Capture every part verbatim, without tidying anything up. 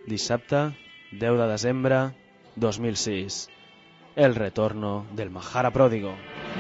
dissabte, deu de desembre, dos mil sis. El retorno del Mahara Pródigo.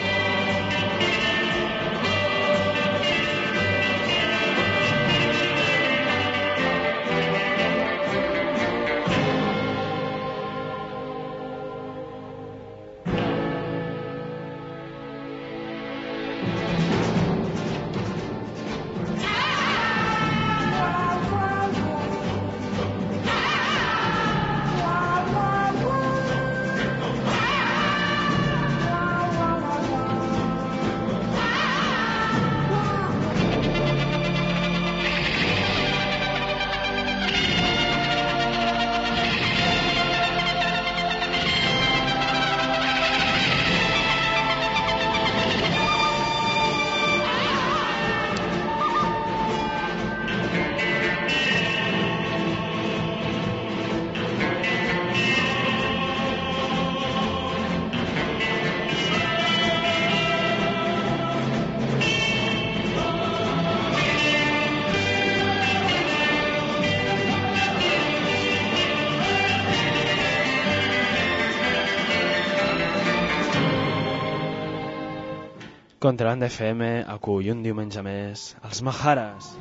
Contrabanda F M acull un diumenge més els Mahares.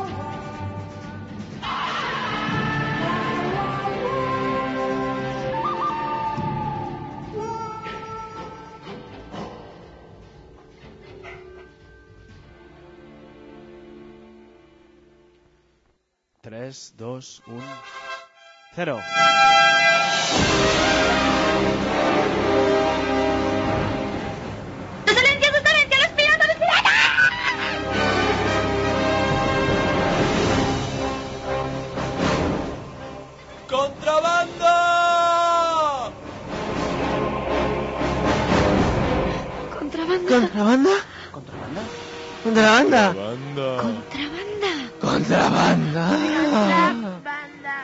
tres, dos, un, cero. ¿Contrabanda? ¿Contrabanda? ¿Contrabanda? Contrabanda. Contrabanda. Contrabanda.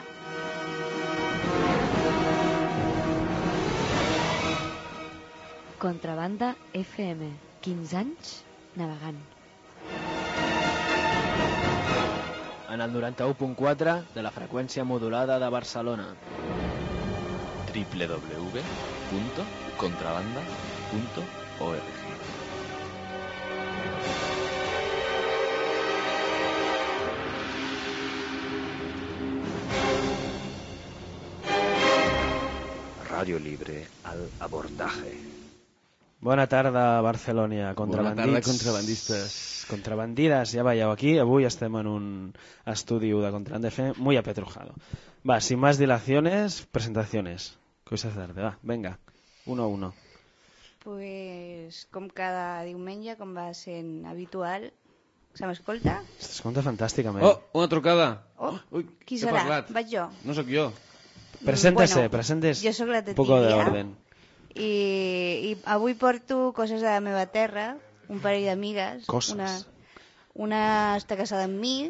Contrabanda F M. quinze anys navegant. En el noranta-u punt quatre de la freqüència modulada de Barcelona. w w w punt contrabanda punt org. Radio Libre al abordaje. Bona tarda, Barcelona. Bona tarda, contrabandistes. Contrabandides, ja veieu aquí. Avui estem en un estudi de Contrabanda F M muy apetrujado. Va, sin más dilaciones, presentaciones. ¿Qué vais a hacer? Va, venga, uno a uno. Pues com cada diumenge, com va sent habitual, se m'escolta? S'escolta fantàsticament. Oh, una trucada. Oh, Ui, qui he serà? parlat. Vaig jo. No sóc jo. Preséntese, Bueno, presentes jo sóc la un poco de Tetilia. orden. I, I avui porto coses de la meva terra, un parell d'amigues. Coses. Una, una està casada amb mi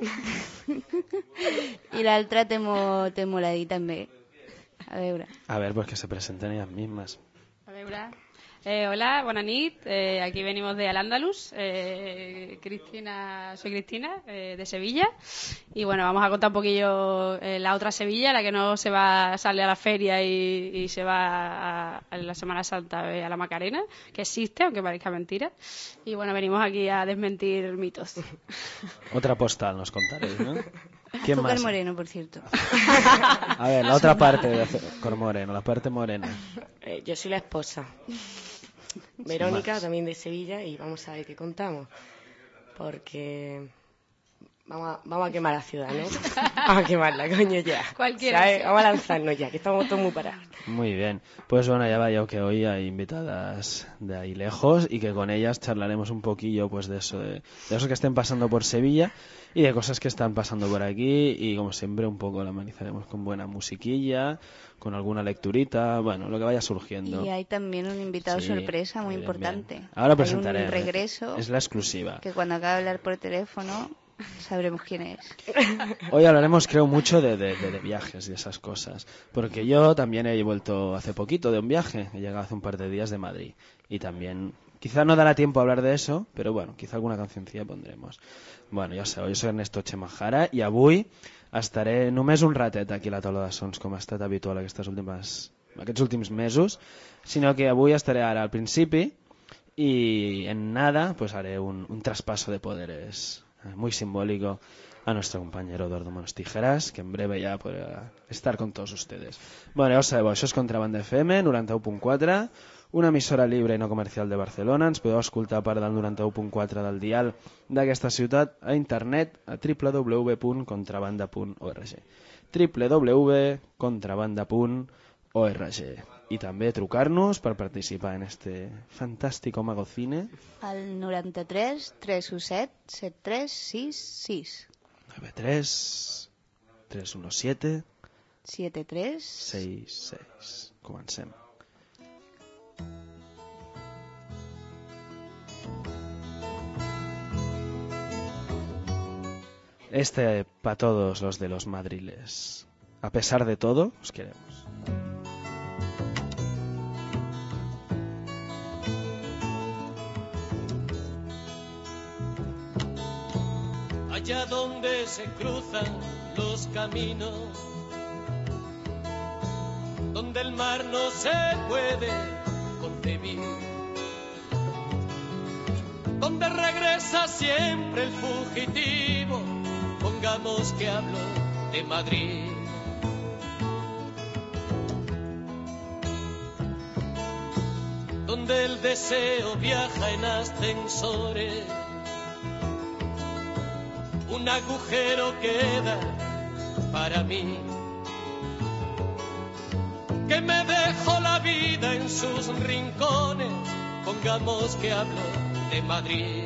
i l'altra té, mo, té molt a dir també. A veure. A ver, pues que se presenten ellas mismas. A veure. Eh, hola, buena nit. Eh, aquí venimos de Al-Ándalus. Eh, Cristina, soy Cristina, eh, de Sevilla. Y bueno, vamos a contar un poquillo eh, la otra Sevilla, la que no se va sale a la feria y, y se va a, a la Semana Santa eh, a la Macarena, que existe, aunque parezca mentira. Y bueno, venimos aquí a desmentir mitos. Otra postal nos contaréis, ¿no? ¿Quién Azúcar más? Moreno, por cierto. A ver, la otra parte de Azúcar Moreno, la parte morena. Eh, yo soy la esposa. Verónica, también de Sevilla, y vamos a ver qué contamos. Porque vamos a, vamos a quemar la ciudad, ¿no? Vamos a quemarla, coño, ya. Cualquiera. ¿Sabes? Vamos a lanzarnos ya, que estamos todos muy parados. Muy bien. Pues bueno, ya vaya que hoy hay invitadas de ahí lejos y que con ellas charlaremos un poquillo pues de eso, de, de eso que estén pasando por Sevilla y de cosas que están pasando por aquí y como siempre un poco la amenizaremos con buena musiquilla, con alguna lecturita, bueno, lo que vaya surgiendo. Y hay también un invitado Sí, sorpresa muy bien, importante. bien. Ahora Hay presentaré. un regreso Es la exclusiva. que cuando acabe de hablar por teléfono sabremos quién es. Hoy hablaremos, creo, mucho de, de, de, de viajes y esas cosas. Porque yo también he vuelto hace poquito de un viaje. He llegado hace un par de días de Madrid. Y también Quizá no dará tiempo a hablar de eso, però bueno, quizá alguna cancioncilla pondremos. Bueno, ja sabeu, jo soc Ernesto Chemajara i avui estaré només un ratet aquí a la taula de sons, com ha estat habitual aquestes últimes, aquests últims mesos, sinó que avui estaré ara al principi y en nada pues haré un, un traspaso de poderes eh, muy simbólico a nuestro compañero Eduardo Manos Tijeras, que en breve ya podrá estar con todos ustedes. Bueno, ja ho sabeu, això és Contrabanda F M, noranta-u punt quatre, una emissora libre i no comercial de Barcelona. Ens podeu escoltar a part del noranta-u punt quatre del dial d'aquesta ciutat a internet a w w w punt contrabanda punt org w w w punt contrabanda punt org i també trucar-nos per participar en este fantástico magocine al noranta-tres tres u set set tres sis sis nueve tres tres uno siete siete tres seis seis. Comencem. Este para todos los de los madriles. A pesar de todo, os queremos. Allá donde se cruzan los caminos, donde el mar no se puede concebir, donde regresa siempre el fugitivo, pongamos que hablo de Madrid. Donde el deseo viaja en ascensores, un agujero queda para mí, que me dejo la vida en sus rincones, pongamos que hablo de Madrid.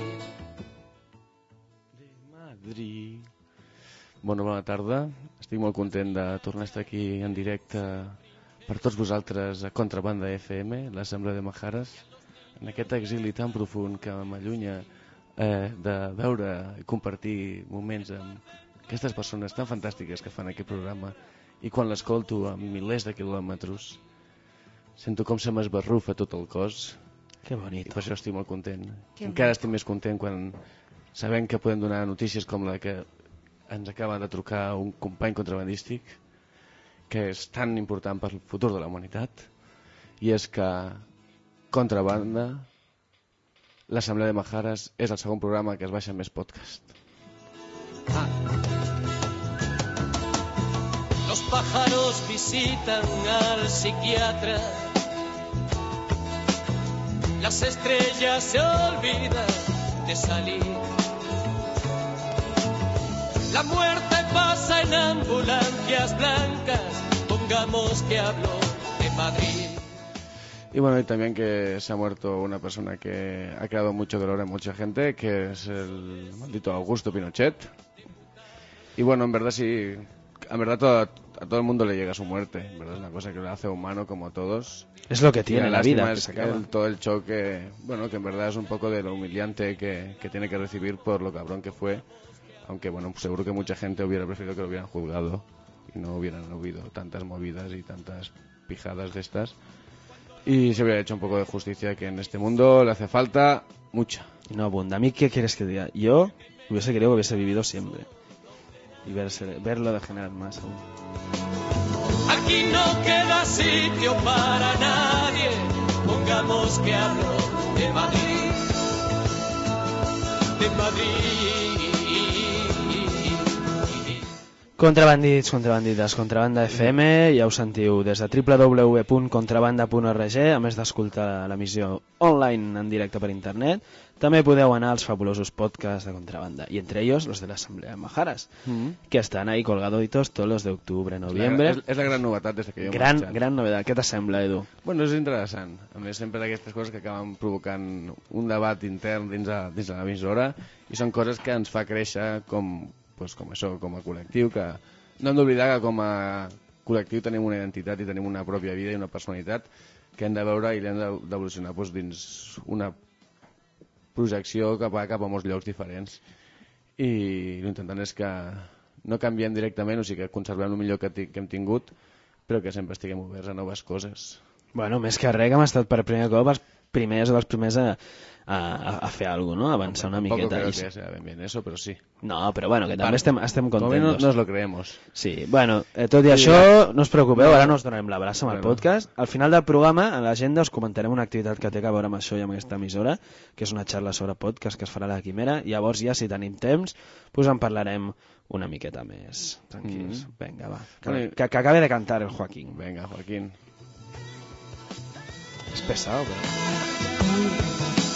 De Madrid. Bona, bona tarda. Estic molt content de tornar a estar aquí en directe per tots vosaltres a Contrabanda F M, l'Assemblea de Majares, en aquest exili tan profund que m'allunya eh, de veure i compartir moments amb aquestes persones tan fantàstiques que fan aquest programa, i quan l'escolto a milers de quilòmetres sento com se m'esbarrufa tot el cos. Que bonito. I per això estic molt content. Que Encara bonito. estic més content quan sabem que podem donar notícies com la que ens acaba de trucar un company contrabandístic, que és tan important per al futur de la humanitat, i és que Contrabanda, l'Assemblea de Majares, és el segon programa que es baixa més podcast. Ah. Los pájaros visitan al psiquiatra, las estrellas se olvidan de salir, la muerte pasa en ambulancias blancas, pongamos que hablo de Madrid. Y bueno, y también que se ha muerto una persona que ha creado mucho dolor en mucha gente, que es el maldito Augusto Pinochet. Y bueno, en verdad sí, en verdad todo, a todo el mundo le llega su muerte, en verdad es una cosa que lo hace humano como todos. Es lo que tiene Y la vida, que es se acaba. el- todo el choque, bueno, que en verdad es un poco de lo humillante que, que tiene que recibir por lo cabrón que fue, aunque bueno, pues seguro que mucha gente hubiera preferido que lo hubieran juzgado y no hubieran habido tantas movidas y tantas pijadas de estas, y se hubiera hecho un poco de justicia, que en este mundo le hace falta mucha. Y no abunda. ¿A mí qué quieres que diga? Yo hubiese querido que hubiese vivido siempre. Y verse, verlo degenerar más aún. Aquí no queda sitio para nadie, pongamos que hablo de Madrid, de Madrid. Contrabandits, contrabandites, Contrabanda F M, ja ho sentiu, des de w w w punt contrabanda punt org, a més d'escoltar l'emissió online en directe per internet, també podeu anar als fabulosos podcasts de Contrabanda, y entre ellos los de la Asamblea de Majares, Mm-hmm. que están ahí colgaditos todos los de octubre, noviembre. És, és la gran novetat des que jo he Gran, marxat. gran novedat. Què t'assembla, Edu? Bueno, és interessant. A més, sempre d'aquestes coses que acaben provocant un debat intern dins de, dins de l'emissora, i són coses que ens fa créixer com, pues, com això, com a col·lectiu, que no hem d'oblidar que com a col·lectiu tenim una identitat i tenim una pròpia vida i una personalitat que hem de veure i l'hem de- d'evolucionar pues, dins una projecció cap a, cap a molts llocs diferents. I l'intentant és que no canviem directament, o sigui que conservem el millor que, ti- que hem tingut, però que sempre estiguem oberts a noves coses. Bueno, més que res que hem estat per primer cop els primers o dels primers a, a, a fer alguna cosa, no? Avançar una Tampoco miqueta. creo I... que sea bien, bien eso, pero sí. No, però bueno, que també estem, estem Como contentos. no nos lo creemos. Sí, bueno, eh, tot i Sí, això, ja. no us preocupeu, ara no us donarem l'abraç amb el Bueno. podcast. Al final del programa, a l'agenda, us comentarem una activitat que té a veure amb això i amb aquesta emissora, que és una xarra sobre podcast que es farà a la Quimera. Llavors ja, si tenim temps, pues en parlarem una miqueta més. Tranquils. Mm. Vinga, va. Que, Vale. que, que acabe de cantar el Joaquín. Venga, Joaquín. És pesado, però...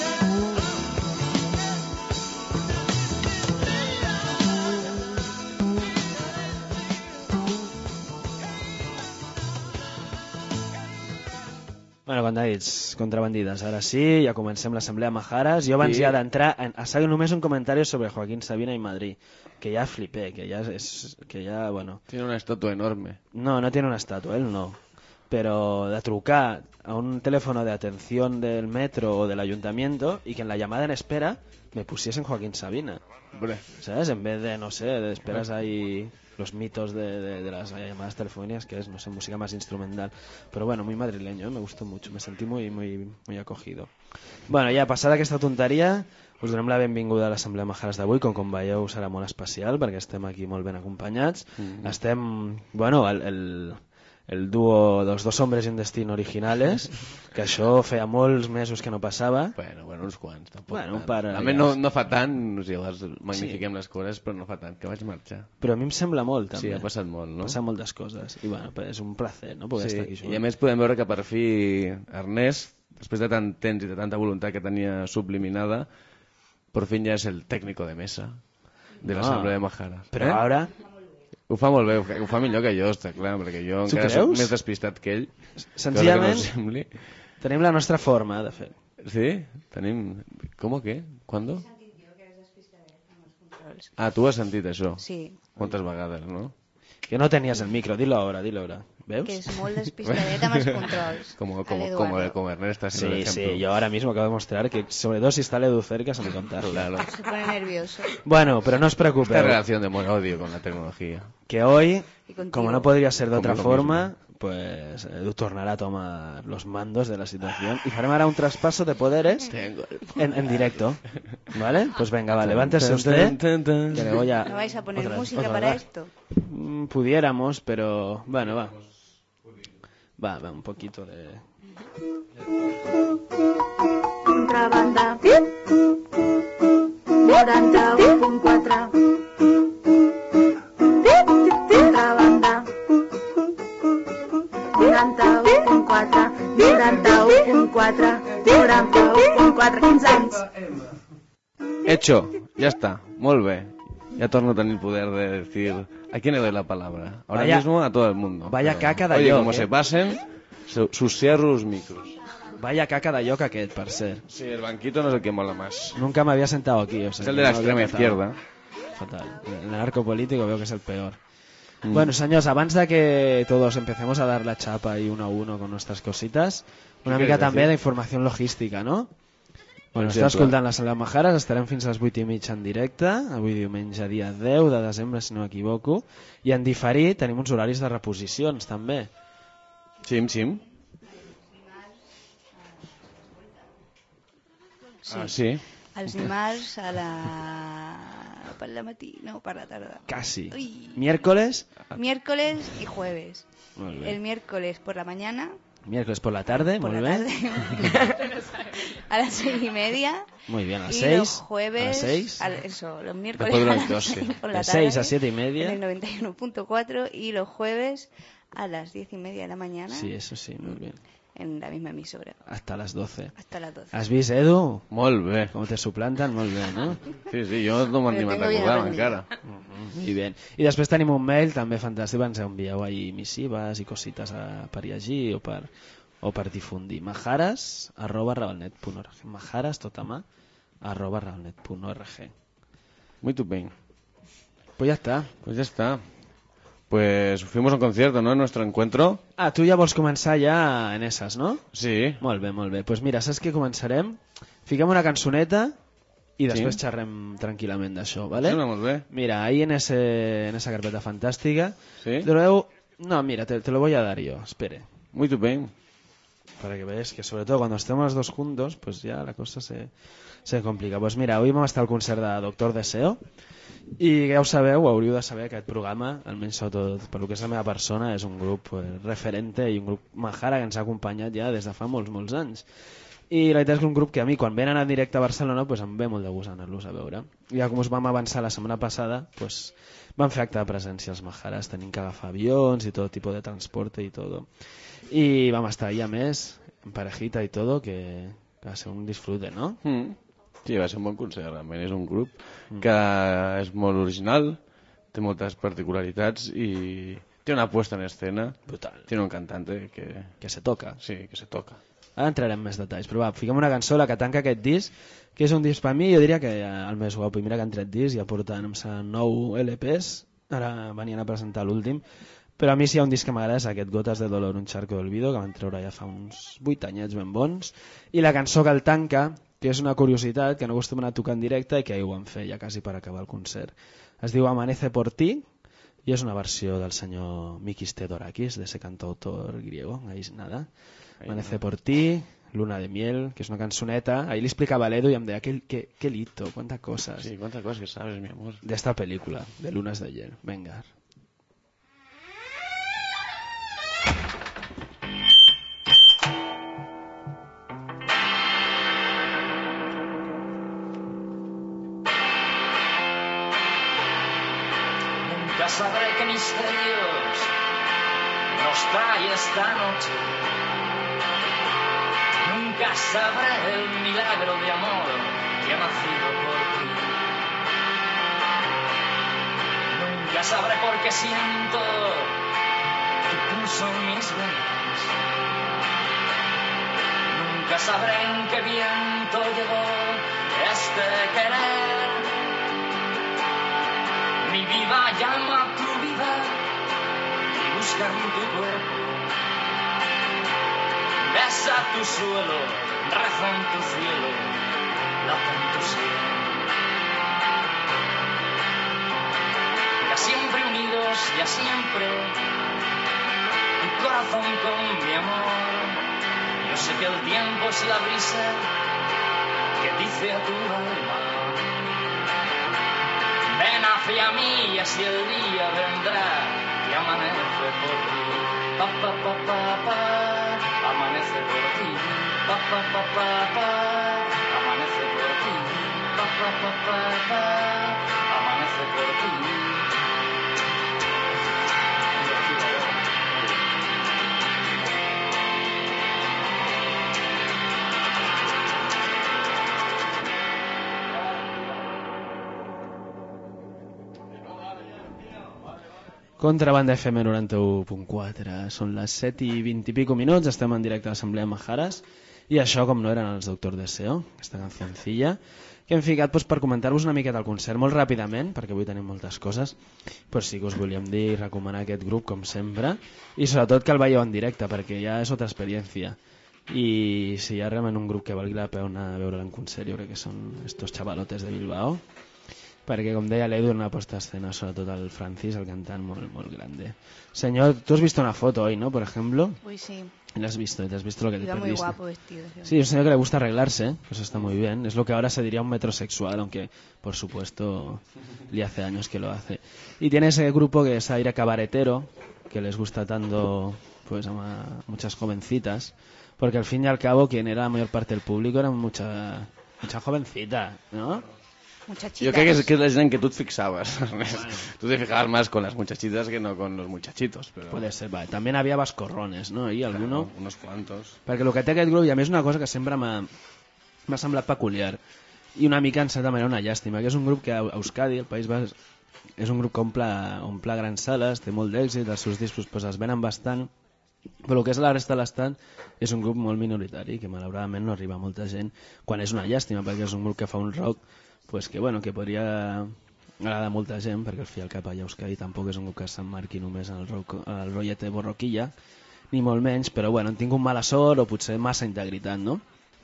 Bueno, condadits, contrabandides, ara sí, ja comencem l'assemblea Majares. Jo abans Sí. ja d'entrar, en- a saber només un comentari sobre Joaquín Sabina i Madrid, que ja flipé, que ja és... Que ja, bueno... Tiene una estatua enorme. No, no tiene una estatua, él no. Pero de trucar a un teléfono de atención del metro o del ayuntamiento y que en la llamada en espera me pusiesen Joaquín Sabina. Hombre, ¿Sabes? En vez de, no sé, de esperas ahí los mitos de, de, de las llamadas telefónicas, que es, no sé, música más instrumental. Pero bueno, muy madrileño, ¿eh? Me gustó mucho, me sentí muy, muy, muy acogido. Bueno, ja passada aquesta tonteria, us donem la benvinguda a l'Assemblea Majares d'avui, com com veieu serà molt especial, perquè estem aquí molt ben acompanyats. Mm. Estem, bueno, el, el, el dúo dels dos hombres i un destino originales, que això feia molts mesos que no passava. bueno, bueno, uns quants, tampoc. Bueno, un tant. par, A ja. més, no, no fa tant, o sigui, llavors magnifiquem les coses, però no fa tant, que vaig marxar. Però a mi em sembla molt, Sí, també. ha passat molt, no? Passen moltes coses. I bueno, pues és un placer, no?, poder Sí, estar aquí i a més podem veure que per fi Ernest, després de tant temps i de tanta voluntat que tenia subliminada, por fin ja és el técnico de mesa de Ah, l'Assemblea de Majares. Però eh? ara, Ho fa molt bé, ho fa, ho fa millor que jo, està clar, perquè jo Tu encara soc creus? més despistat que ell. senzillament, cosa que no sembli. tenim la nostra forma de fer. Sí? Tenim... Com o què? ¿Cuándo? Ah, tu has sentit això? Sí, Quantes vegades, no? Que no tenies el micro, dilo ahora, dilo ahora. Veus? que és molt despistadet amb els controls. Como, a como, l'Eduardo. como, como Ernest está siendo Sí, el ejemplo. sí, yo ahora mismo acabo de mostrar que, sobre todo si está el Edu cerca, se me contarlo. Claro. Se pone nervioso. Bueno, pero no os Esta preocupéis, relación de amor-odio con la tecnología. que hoy, Y contigo. como no podría ser de Como otra lo forma, pues Edu tornará a tomar los mandos de la situación y farem ahora un traspaso de poderes Tengo... en, en directo. ¿Vale? Pues venga, va, levántese usted, que le voy a... ¿No vais a poner otra vez, música otra para vez, va. esto? Mm, Pudiéramos, pero bueno, va. Va, va, un poquito de... Contrabanda noranta-u punt quatre Contrabanda noranta-u punt quatre noranta-u punt quatre noranta-u punt quatre quinze anys. Hecho, ya está, molt bé. Ya torno a tener el poder de decir a quién le doy la palabra. Ahora Vaya- mismo a todo el mundo. vaya Pero, caca de Oye, lloc, como eh. se pasen, su- sus cierro los micros. Vaya caca de lloc aquest, per cert. Sí, el banquito no es el que mola más. Nunca me había sentado aquí. O sea, Es el que de la no extrema había notado. izquierda. Fatal. El narco político veo que es el peor. Mm. Bueno, señores, antes de que todos empecemos a dar la chapa ahí uno a uno con nuestras cositas, una ¿Qué mica quieres també decir? d'informació logística, no? Bueno, Per està exemple. escoltant la Sala Majares, estarem fins a les vuit i mitja en directe, avui diumenge dia deu de desembre, si no m'equivoco, i en diferit tenim uns horaris de reposicions, també. Sim, sim. Sí. Ah, sí. Els dimarts a la... per la matí, no, per la tarda. Casi. Uy. Miércoles, Miércoles y jueves. Molt bé. El miércoles por la mañana, miércoles por la tarde, por muy la bien. tarde, a las seis y media. Muy bien, a las y seis. los jueves, A las seis. al- eso, los miércoles Después de a las las doce. seis por la De tarde, seis a siete y media. en el noventa y uno punto cuatro y los jueves a las diez y media de la mañana Sí, eso sí, muy bien. en la misma emisora, Hasta las doce. hasta las doce. ¿Has visto, Edu? Molt bé. ¿Cómo te suplantan? Muy bien, ¿no? Sí, sí, jo no m'ho Però ni me'n tengo bien recordava aprendido. encara. Muy bien. I després tenim un mail també fantàstic, ens envieu ahí missives i cosites a, per llegir o per, o per difundir. majares arroba rabalnet punt org majares, tot a mà, arroba rabalnet punt org. Muito bem. Pues ya está. Pues ya está. Pues fuimos a un concierto, ¿no? En nuestro encuentro. Ah, tu ja vols començar ja en esas, no? Sí. Molt bé, molt bé. Pues mira, saps què començarem? Fiquem una cançoneta i després Sí. xerrem tranquil·lament d'això, ¿vale? Sona molt bé. Mira, ahí en, ese, en esa carpeta fantástica. Sí. Te lo, no, mira, te, te lo voy a dar yo, espere. Muito bem. para que veáis que sobre todo cuando estemos los dos juntos, pues ya la cosa se, se complica. Pues mira, avui vam estar al concert de Doctor Deseo i ja ho sabeu, ho hauríeu de saber, aquest programa, almenys sobretot per lo que és la meva persona, és un grup eh, referente i un grup majara que ens ha acompanyat ja des de fa molts, molts anys. I la veritat és que un grup que a mi quan venen en directe a Barcelona pues em ve molt de gust anar-los a veure. Ja com us vam avançar la setmana passada, pues van fer acte de presència els majares, tenint que agafar avions i tot tipus de transporte i tot. I vam estar ahí a més, en parejita i tot, que, que va ser un disfrute, ¿no? Mm. Sí, va ser un bon concert, realment és un grup que és molt original, té moltes particularitats i té una puesta en escena brutal. Tiene un cantante que... que se toca. Sí, que se toca. Ara entrarem en més detalls, però va, fiquem una cançó, la que tanca aquest disc, que és un disc per mi, jo diria que el més guapo. Mira que han tret disc, ja porten amb sa nou L Ps, ara venien a presentar l'últim, però a mi si hi ha un disc que m'agrada és aquest Gotas de dolor, un charco d'olvido, que van treure ja fa uns vuit anyets ben bons, i la cançó que el tanca, que és una curiositat, que no acostumen a tocar en directe i que ahir ho van fer ja quasi per acabar el concert. Es diu Amanece por ti, i és una versió del senyor Mikis Theodorakis, de ese cantautor griego, ahí nada. Amanece por ti, Luna de miel, que és una cançoneta. Ahí li explicava a l'Edu i em deia, qué, qué, qué lito, cuántas cosas. Sí, cuántas cosas que sabes, mi amor. De esta película, de Lunas de hiel. Venga. Nunca sabré qué misterios nos trae esta noche. Nunca sabré el milagro de amor que ha nacido por ti. Nunca sabré por qué siento tu pulso en mis venas. Nunca sabré en qué viento llegó este querer. Mi vida llama a tu vida y busca en tu cuerpo. Besa tu suelo, reza en tu cielo, late en tu cielo. Ya siempre unidos, ya siempre, tu corazón con mi amor. Yo sé que el tiempo es la brisa que dice a tu alma: ven hacia mí y así el día vendrá y amanece por ti. Pa, pa, pa, pa, pa, amanece por ti. Pa, pa, pa, pa, pa, amanece por ti. Pa, pa, pa, pa, pa, amanece por ti. Contrabanda F M noranta-u punt quatre, són les set i vint i pico minuts, estem en directe a l'Assemblea Majares i això com no eren els Doctor Deseo, aquesta cancioncilla que hem ficat doncs, per comentar-vos una miqueta el concert molt ràpidament, perquè avui tenim moltes coses, però sí que us volíem dir i recomanar aquest grup com sempre i sobretot que el veieu en directe perquè ja és otra experiència i si hi ha realment un grup que valgui la pena veure en concert jo crec que són estos chavalotes de Bilbao, perquè com deia l'Edu en una posta escena sobretot el Francis, el cantant molt, molt grande. Señor, tú has visto una foto hoy, ¿no? Por ejemplo. Uy, sí. ¿La has visto? ¿Y te has visto lo que te Iba perdiste? muy guapo vestido. Sí. Sí, es un señor que le gusta arreglarse, pues está muy bien. Es lo que ahora se diría un metrosexual, aunque por supuesto le hace años que lo hace. Y tiene ese grupo que es aire cabaretero, que les gusta tanto pues a muchas jovencitas, porque al fin y al cabo quien era la mayor parte del público era mucha, mucha jovencita, ¿no? Muchachitas. Yo creo que es, que es la en que tú te fixabas. Bueno. Tú te fijabas más con las muchachitas que no con los muchachitos. Pero... Puede ser, vale. También había vascorrones, ¿no? I alguno... Claro, unos cuantos. Perquè el que té aquest grup, i a més una cosa que sempre m'ha m'ha semblat peculiar, i una mica en certa manera una llàstima, que és un grup que a Euskadi, el País Basc, és un grup que omple, omple grans sales, té molt d'èxit, els seus discos pues, es venen bastant, però el que és la resta de l'estat és un grup molt minoritari, que malauradament no arriba a molta gent, quan és una llàstima, perquè és un grup que fa un rock pues que bueno, que podria agradar a molta gent, perquè al fi al cap a Euskadi tampoc és un grup que s'emmarqui només en el, rock, el rotllet de borroquilla, ni molt menys, però bueno, han tingut mala sort o potser massa integritat, no?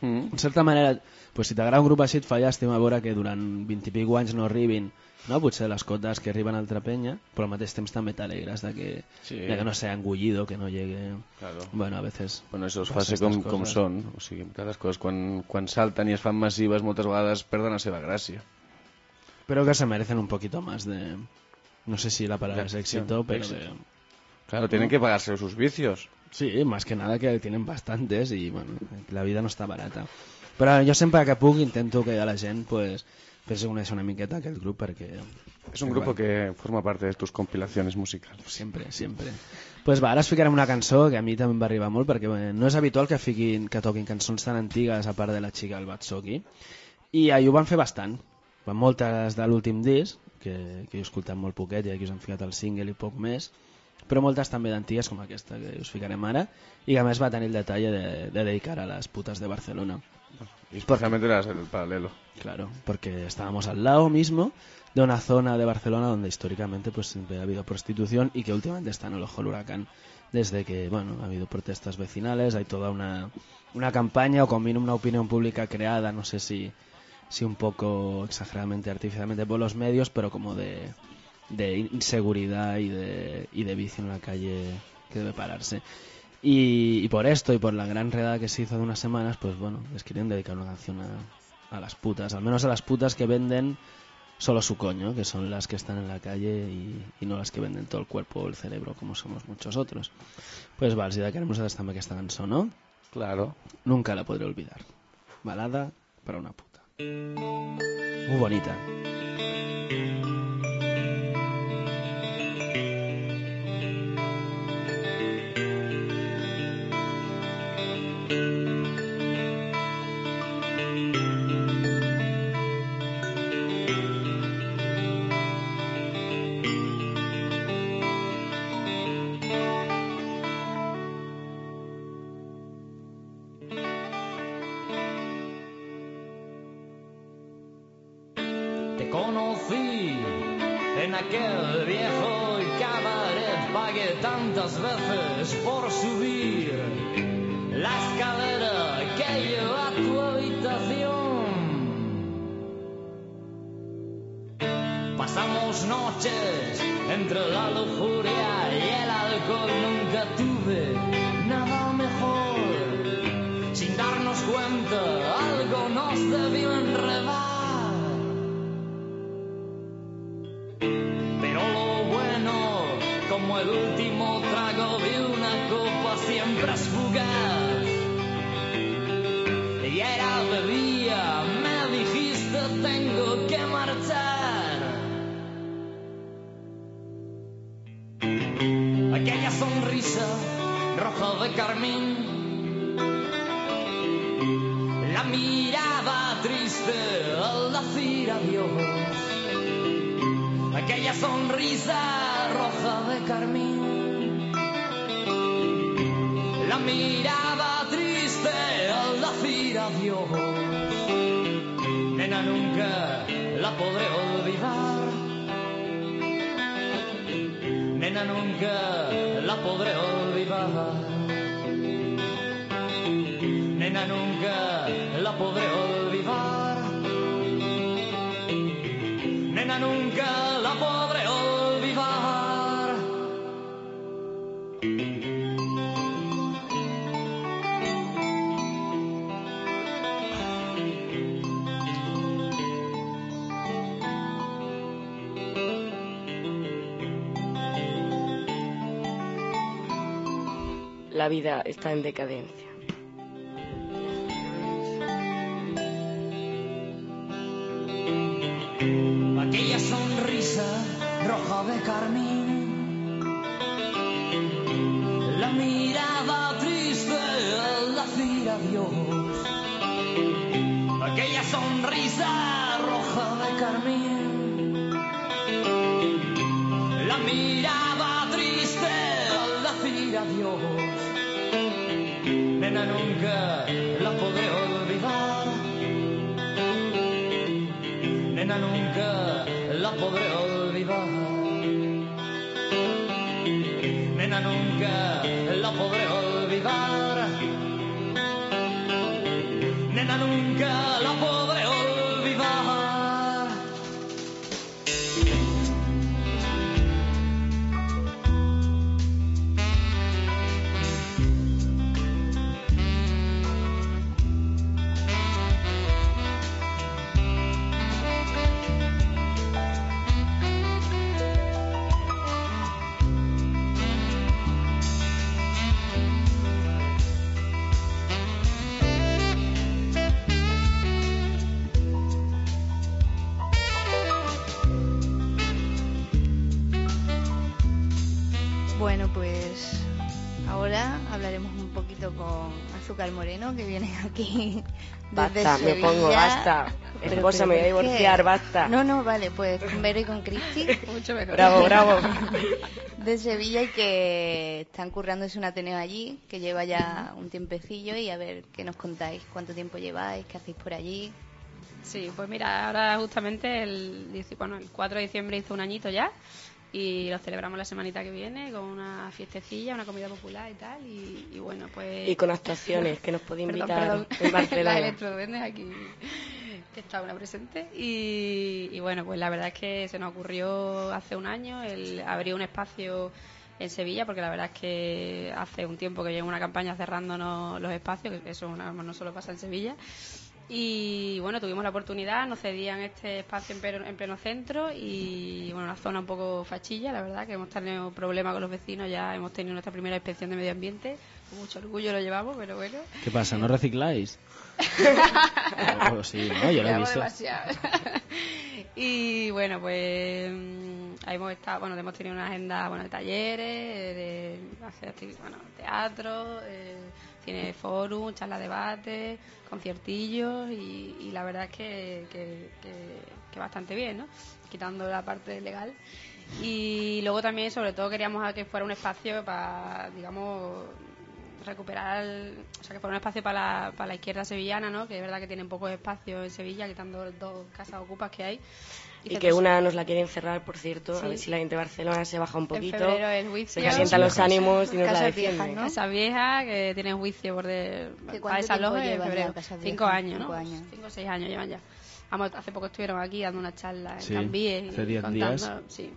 Mm. En certa manera, pues, si t'agrada un grup així et fa llàstima veure que durant vint i pico anys no arribin, no? Potser les cotes que arriben a altra penya, però al mateix temps també t'alegres de que, sí. de que no sea engullido, que no llegue... Claro. Bueno, a veces... Bueno, eso es fase com, com són. O sigui, cada coses, quan, quan salten i es fan massives, moltes vegades perden la seva gràcia. Pero que se merecen un poquito más de... No sé si la palabra es éxito, pero... De... Claro, tienen que pagarse sus vicios. Sí, más que nada que tienen bastantes y bueno, la vida no està barata. Però jo sempre que puc intento que a la gent pues, fes conèixer una miqueta aquest grup perquè... Es un grupo que forma parte de tus compilaciones musicales. Siempre, siempre. Pues va, ara us ficarem una cançó que a mi també em va arribar molt perquè bé, no és habitual que, fiquin, que toquin cançons tan antigues a part de la xica del Batsoki i ahir ho van fer bastant. Van moltes de l'últim disc, que, que he escoltat molt poquet i aquí us han ficat el single i poc més, però moltes també d'antigues com aquesta que us ficarem ara i que a més va tenir el detall de, de dedicar a les putes de Barcelona. Y especialmente las del paralelo. Claro, porque estábamos al lado mismo de una zona de Barcelona donde históricamente pues siempre ha habido prostitución y que últimamente está en el ojo del huracán desde que, bueno, ha habido protestas vecinales, hay toda una, una campaña o con una opinión pública creada, no sé si, si un poco exageradamente, artificialmente por los medios, pero como de... de inseguridad y de, y de vicio en la calle que debe pararse. Y, y por esto y por la gran redada que se hizo de unas semanas, pues bueno, les quieren dedicar una canción a, a las putas, al menos a las putas que venden solo su coño, que son las que están en la calle y, y no las que venden todo el cuerpo o el cerebro como somos muchos otros. Pues va, si de queremos nosaltres també aquesta cançó, ¿no? Claro. Nunca la podré olvidar. Balada para una puta. Muy bonita. Conocí en aquel viejo cabaret, pagué tantas veces por subir la escalera que lleva a tu habitación. Pasamos noches entre la lujuria y el alcohol, nunca tuve nada mejor. Sin darnos cuenta, algo nos debió enredar. Como el último trago de una copa siempre es fugaz. Y era de día, me dijiste tengo que marchar. Aquella sonrisa roja de carmín, la mirada triste al decir adiós. Aquella sonrisa roja de carmín, la mirada triste al decir adiós. Nena, nunca la podré olvidar. Nena, nunca la podré olvidar. Nena, nunca la podré olvidar. Nena, nunca la podré olvidar. La vida está en decadencia. Aquella sonrisa roja de carmín, la mirada triste al decir adiós. Aquella sonrisa roja de carmín, la mirada triste al decir adiós. Nena, nunca la podré olvidar. Nena, nunca la podré olvidar. Nena, nunca la podré olvidar. pena nunca la podré olvidar. Bueno, pues ahora hablaremos un poquito con Azúcar Moreno, que viene aquí desde Basta, me Sevilla. pongo, basta. Pero- Esposa, pero me voy a ¿por qué? divorciar, basta. No, no, vale, pues con Vero y con Cristi. Mucho mejor. Bravo, bravo. De Sevilla y que están currándose un Ateneo allí, que lleva ya un tiempecillo y a ver qué nos contáis, cuánto tiempo lleváis, qué hacéis por allí. Sí, pues mira, ahora justamente el, dieci- bueno, el cuatro de diciembre hizo un añito ya y lo celebramos la semanita que viene con una fiestecilla, una comida popular y tal. Y, y bueno, pues... Y con actuaciones que nos puede Perdón, invitar perdón. en Barcelona. Las electroduendes aquí, que está una presente. Y, y bueno, pues la verdad es que se nos ocurrió hace un año el abrir un espacio en Sevilla, porque la verdad es que hace un tiempo que lleva una campaña cerrándonos los espacios, que eso una, no solo pasa en Sevilla. Y bueno, tuvimos la oportunidad, nos cedían este espacio en pleno, en pleno centro y bueno, una zona un poco fachilla, la verdad, que hemos tenido problemas con los vecinos, ya hemos tenido nuestra primera inspección de medio ambiente, con mucho orgullo lo llevamos, pero bueno. ¿Qué pasa? ¿No recicláis? Oh, sí, no, yo lo he Llevamos visto. demasiado. Y bueno, pues mm, ahí hemos estado, bueno, hemos tenido una agenda, bueno, de talleres, de hacer activi- bueno, teatro, eh, cine forum, charla debate, conciertillos y, y la verdad es que, que, que, que bastante bien, ¿no? Quitando la parte legal. Y luego también, sobre todo, queríamos a que fuera un espacio para, digamos, recuperar, o sea, que fuera un espacio para la, para la izquierda sevillana, ¿no? Que es verdad que tienen pocos espacios en Sevilla, quitando dos casas ocupas que hay. Y que una nos la quieren cerrar, por cierto, Sí. a ver si la gente de Barcelona se baja un poquito, En febrero el juicio. se calientan los ánimos y nos la Casas defienden. viejas, ¿no? Casa vieja que tiene juicio por de, ¿Que para cuánto desalojo tiempo en llevan febrero. ya Casas Cinco Viejas? años, ¿no? Cinco años. Cinco o seis años llevan ya. Vamos, hace poco estuvieron aquí dando una charla en Sí, Cambies y hace diez contando, días. sí.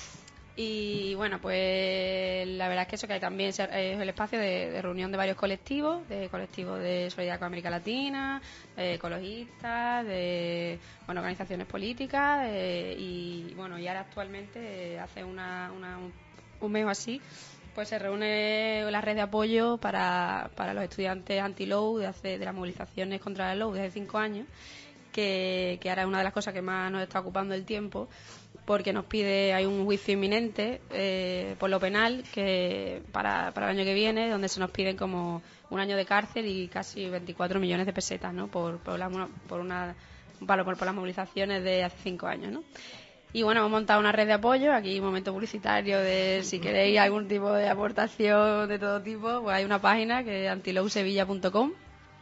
Y bueno, pues la verdad es que eso que hay también es el espacio de, de reunión de varios colectivos, de colectivos de solidaridad con América Latina, de ecologistas, de bueno, organizaciones políticas eh, y bueno, y ahora actualmente eh, hace una, una, un, un mes o así pues se reúne la red de apoyo para, para los estudiantes anti-low de, hace, de las movilizaciones contra la low desde cinco años, que, que ahora es una de las cosas que más nos está ocupando el tiempo, porque nos pide, hay un juicio inminente eh, por lo penal que para, para el año que viene, donde se nos piden como un año de cárcel y casi veinticuatro millones de pesetas, ¿no? Por, por, la, por, una, por, por las movilizaciones de hace cinco años, ¿no? Y bueno, hemos montado una red de apoyo, aquí un momento publicitario de si queréis algún tipo de aportación de todo tipo, pues hay una página que es antilousevilla punto com.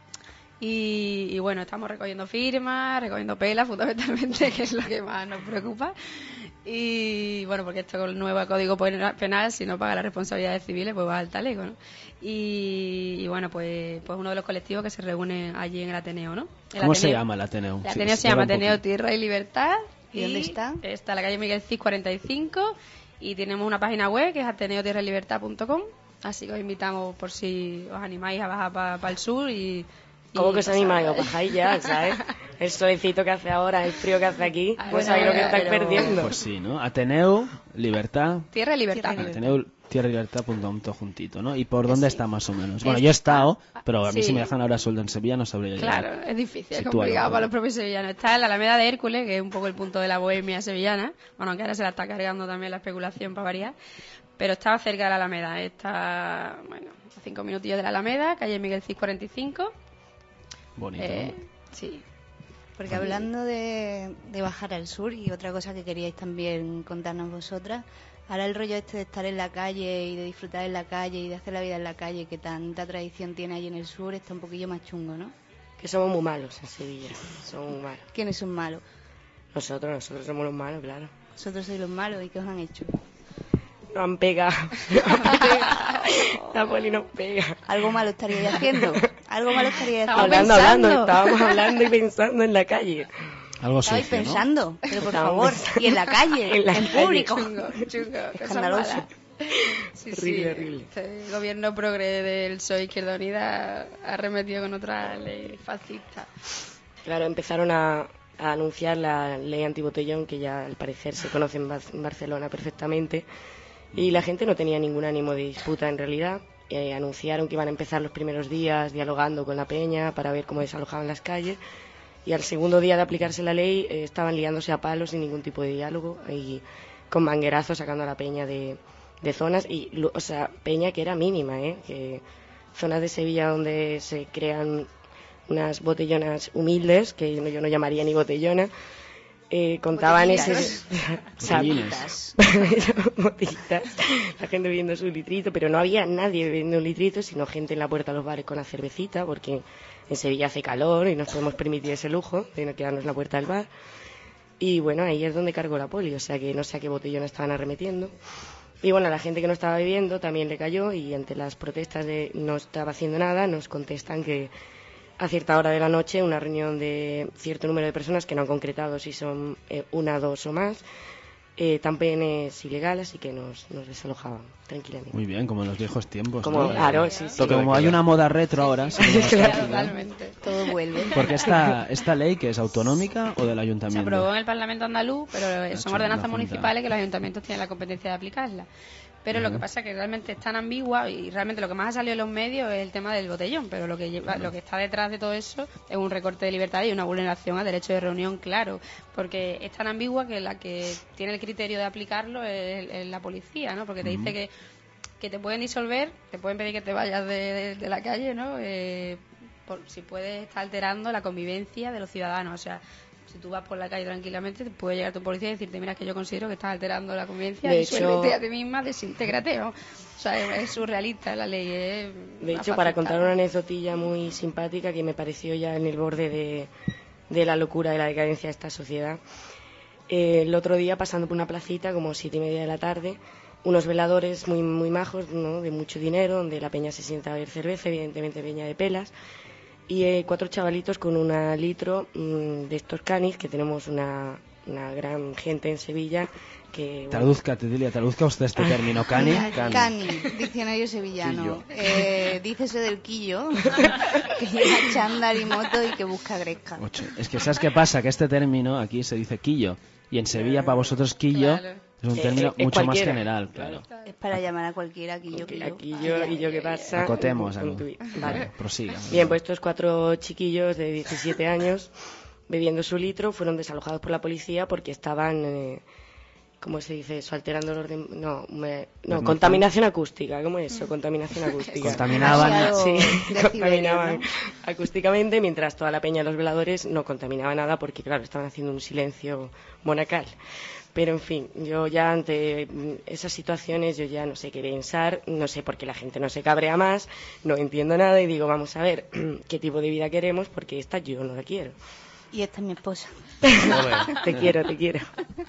Y, y bueno, estamos recogiendo firmas, recogiendo pelas fundamentalmente, que es lo que más nos preocupa. Y bueno, porque esto con el nuevo código penal, si no paga las responsabilidades civiles, pues va al talego, ¿no? Y, y bueno, pues, pues uno de los colectivos que se reúnen allí en el Ateneo, ¿no? El ¿Cómo Ateneo, se llama el Ateneo? El Sí, Ateneo se explica llama un Ateneo poquito. Tierra y Libertad. ¿Y dónde está? Está en la calle Miguel Cid cuarenta y cinco y tenemos una página web que es ateneo tierra y libertad punto com, así que os invitamos por si os animáis a bajar para el sur y... ¿Cómo y que os pasar- animáis? Os bajáis ya, ¿sabes? El solecito que hace ahora, el frío que hace aquí, Ah, pues bueno, ahí lo que pero- estáis perdiendo. Pues sí, ¿no? Ateneo, Libertad. Tierra y Libertad. Ateneo, Tierra y Libertad punto com, todo juntito, ¿no? ¿Y por dónde Sí. está más o menos? Bueno, yo he estado, pero a mí Sí. si me dejan ahora sueldo en Sevilla no sabría llegar. Claro, es difícil, es Sitúalo complicado un poco. para los propios sevillanos. Está en la Alameda de Hércules, que es un poco el punto de la bohemia sevillana. Bueno, aunque ahora se la está cargando también la especulación para variar. Pero está cerca de la Alameda. Está, bueno, a cinco minutillos de la Alameda, calle Miguel Cid cuarenta y cinco. Bonito, Eh, ¿no? sí. Porque hablando de, de bajar al sur y otra cosa que queríais también contarnos vosotras, ahora el rollo este de estar en la calle y de disfrutar en la calle y de hacer la vida en la calle que tanta tradición tiene allí en el sur está un poquillo más chungo, ¿no? Que somos muy malos en Sevilla, somos muy malos. ¿Quiénes son malos? Nosotros, nosotros somos los malos, claro. Vosotros sois los malos y ¿qué os han hecho? Nos han pegado. Nos han pegado. La poli nos pega. Algo malo estaría haciendo. Algo malo estaría haciendo. Hablando, hablando, estábamos hablando y pensando en la calle. Algo Estabais sucio, ¿no? pensando, pero por Estábamos favor, pensando. y en la calle, En la en calle. público. Chungo, chungo, cosas Escandaloso. malas. Sí, Horrible, sí. horrible. Este gobierno progre del P S O E Izquierda Unida ha arremetido con otra ley fascista. Claro, empezaron a, a anunciar la ley antibotellón, que ya al parecer se conoce en, Bar- en Barcelona perfectamente, y la gente no tenía ningún ánimo de disputa en realidad. Eh, anunciaron que iban a empezar los primeros días dialogando con la peña para ver cómo desalojaban las calles, y al segundo día de aplicarse la ley eh, estaban liándose a palos sin ningún tipo de diálogo y con manguerazos sacando a la peña de, de zonas, y lo- o sea, peña que era mínima, ¿eh? Que zonas de Sevilla donde se crean unas botellonas humildes, que yo no, yo no llamaría ni botellona, eh, contaban ese... Botellines. Botellitas. La gente bebiendo su litrito, pero no había nadie bebiendo un litrito, sino gente en la puerta de los bares con la cervecita, porque en Sevilla hace calor y nos podemos permitir ese lujo de no quedarnos en la puerta del bar. Y bueno, ahí es donde cargó la poli, o sea que no sé a qué botellón estaban arremetiendo. Y bueno, a la gente que no estaba bebiendo también le cayó, y ante las protestas de no estaba haciendo nada, nos contestan que a cierta hora de la noche una reunión de cierto número de personas, que no han concretado si son eh, una, dos o más, eh, también es ilegal, así que nos, nos desalojaban tranquilamente. Muy bien, como en los viejos tiempos. Como, ¿no? claro, sí, sí. Lo que como hay una moda retro ahora, se llama Claro, fácil, ¿no? Totalmente. Todo vuelve. Porque esta, esta ley, que es autonómica o del Se ayuntamiento. aprobó en el Parlamento andaluz, pero son hecho ordenanzas la Junta. municipales que los ayuntamientos tienen la competencia de aplicarlas. Pero lo que pasa es que realmente es tan ambigua, y realmente lo que más ha salido en los medios es el tema del botellón, pero lo que lleva, lo que está detrás de todo eso es un recorte de libertad y una vulneración a derecho de reunión, claro, porque es tan ambigua que la que tiene el criterio de aplicarlo es, es la policía, ¿no? Porque te dice que, que te pueden disolver, te pueden pedir que te vayas de, de- de la calle, ¿no? Eh, por, si puedes estar alterando la convivencia de los ciudadanos, o sea, si tú vas por la calle tranquilamente, te puede llegar tu policía y decirte, mira, que yo considero que estás alterando la convivencia, De disuélvete hecho- a ti misma, desintégrate, ¿no? O sea, es, es surrealista la ley. Es De una hecho, para fascista. contar una anécdotilla muy simpática que me pareció ya en el borde de, de la locura y la decadencia de esta sociedad, eh, el otro día pasando por una placita, como siete y media de la tarde, unos veladores muy muy majos, ¿no? De mucho dinero, donde la peña se sienta a ver cerveza, evidentemente peña de pelas, y eh, cuatro chavalitos con una litro mmm, de estos canis, que tenemos una, una gran gente en Sevilla que... bueno, Traduzca, Tedilia, traduzca usted este término, cani. Cani, diccionario sevillano. Eh, dícese del quillo, que lleva chándal y moto y que busca gresca. Ocho. Es que, ¿sabes qué pasa? Que este término aquí se dice quillo. Y en Sevilla, para vosotros, quillo Claro. es un Eh, término eh, es mucho más cualquiera. general, claro. Es para llamar a cualquiera quillo, Aquí, quillo. aquí yo y yo qué pasa. Acotemos. Con tu- Vale, Vale. prosiga. Bien, pues estos cuatro chiquillos de diecisiete años, bebiendo su litro, fueron desalojados por la policía porque estaban, eh, ¿cómo se dice eso? Alterando el orden... No, me- no Pues contaminación acústica. ¿Cómo es eso? Contaminación acústica. Contaminaban. Demasiado Sí, decibelios, contaminaban ¿no? acústicamente, mientras toda la peña de los veladores no contaminaba nada porque, claro, estaban haciendo un silencio monacal. Pero, en fin, yo ya ante mm, esas situaciones, yo ya no sé qué pensar, no sé por qué la gente no se cabrea más, no entiendo nada y digo, vamos a ver qué tipo de vida queremos, porque esta yo no la quiero. Y esta es mi esposa. Te quiero, te quiero.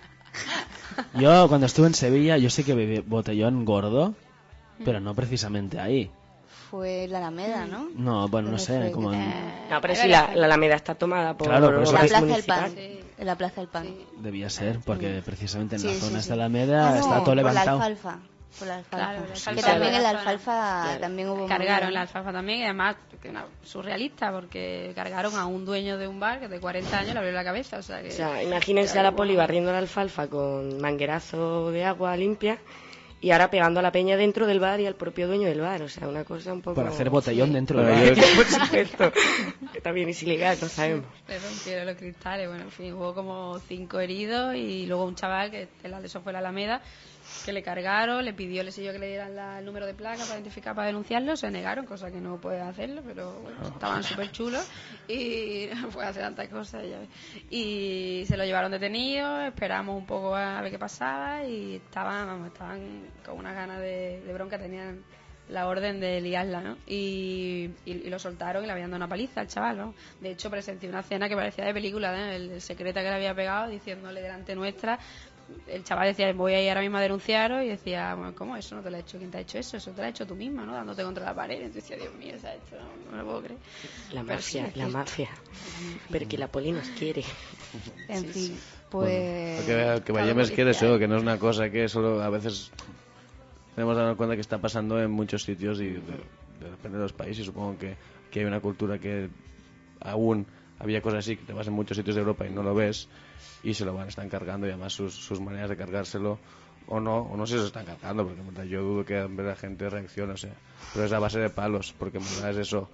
Yo, cuando estuve en Sevilla, yo sé que bebí botellón gordo, pero no precisamente ahí. Fue la Alameda, ¿no? No, bueno, no ¿Dónde sé, fue? como en- No, pero si la, la Alameda está tomada por Claro, por eso En la que- Plaza del municipal. Pan. En la Plaza del Pan. debía ser, porque precisamente en Sí, la sí, zona sí. de la Alameda Ah, no, está todo por levantado. la alfalfa. Por la alfalfa. Claro, la que alfalfa también de en la la zona. alfalfa también hubo Cargaron movida. la alfalfa también, y además que una surrealista, porque cargaron a un dueño de un bar que de cuarenta años le abrió la cabeza. O sea, que, O sea, imagínense a la poli barriendo la alfalfa con manguerazo de agua limpia y ahora pegando a la peña dentro del bar y al propio dueño del bar. O sea, una cosa un poco... Para hacer botellón Sí. dentro del Bueno, bar. yo- Por supuesto. Que también es ilegal, no sabemos. le rompieron los cristales. Bueno, en fin, hubo como cinco heridos y luego un chaval que el eso fue la Alameda, que le cargaron, le pidió, le siguió que le dieran la- el número de placa para identificar, para denunciarlo, se negaron, cosa que no puede hacerlo, pero bueno, estaban súper chulos y no puede hacer tantas cosas, ya ves. Y se lo llevaron detenido, esperamos un poco a ver qué pasaba y estaban, vamos, estaban con una ganas de, de bronca, tenían la orden de liarla, ¿no? Y, y, y lo soltaron y le habían dado una paliza al chaval, ¿no? De hecho, presencié una escena que parecía de película, ¿no? El, el secreta que le había pegado diciéndole delante nuestra el chaval decía, voy a ir ahora mismo a denunciaros, y decía, bueno, ¿cómo eso no te lo ha hecho? ¿Quién te ha hecho eso? Eso te lo ha hecho tú misma, ¿no? Dándote contra la pared. Entonces decía, Dios mío, ¿sabes? Esto no, no me lo puedo creer. La Pero mafia, sí, la sí. mafia. Pero que la poli nos quiere. En Sí, fin, sí. pues... Porque que vayem és que era això, que no es una cosa que solo a veces tenemos dado cuenta que está pasando en muchos sitios y de, de, depende de los países. Supongo que, que hay una cultura que aún había cosas así, que te vas en muchos sitios de Europa y no lo ves y se lo van a estar cargando, y además sus, sus maneras de cargárselo o no, o no sé si se lo están cargando, porque en verdad yo dudo que en verdad la gente reaccione, o sea, pero es a base de palos, porque en verdad es eso.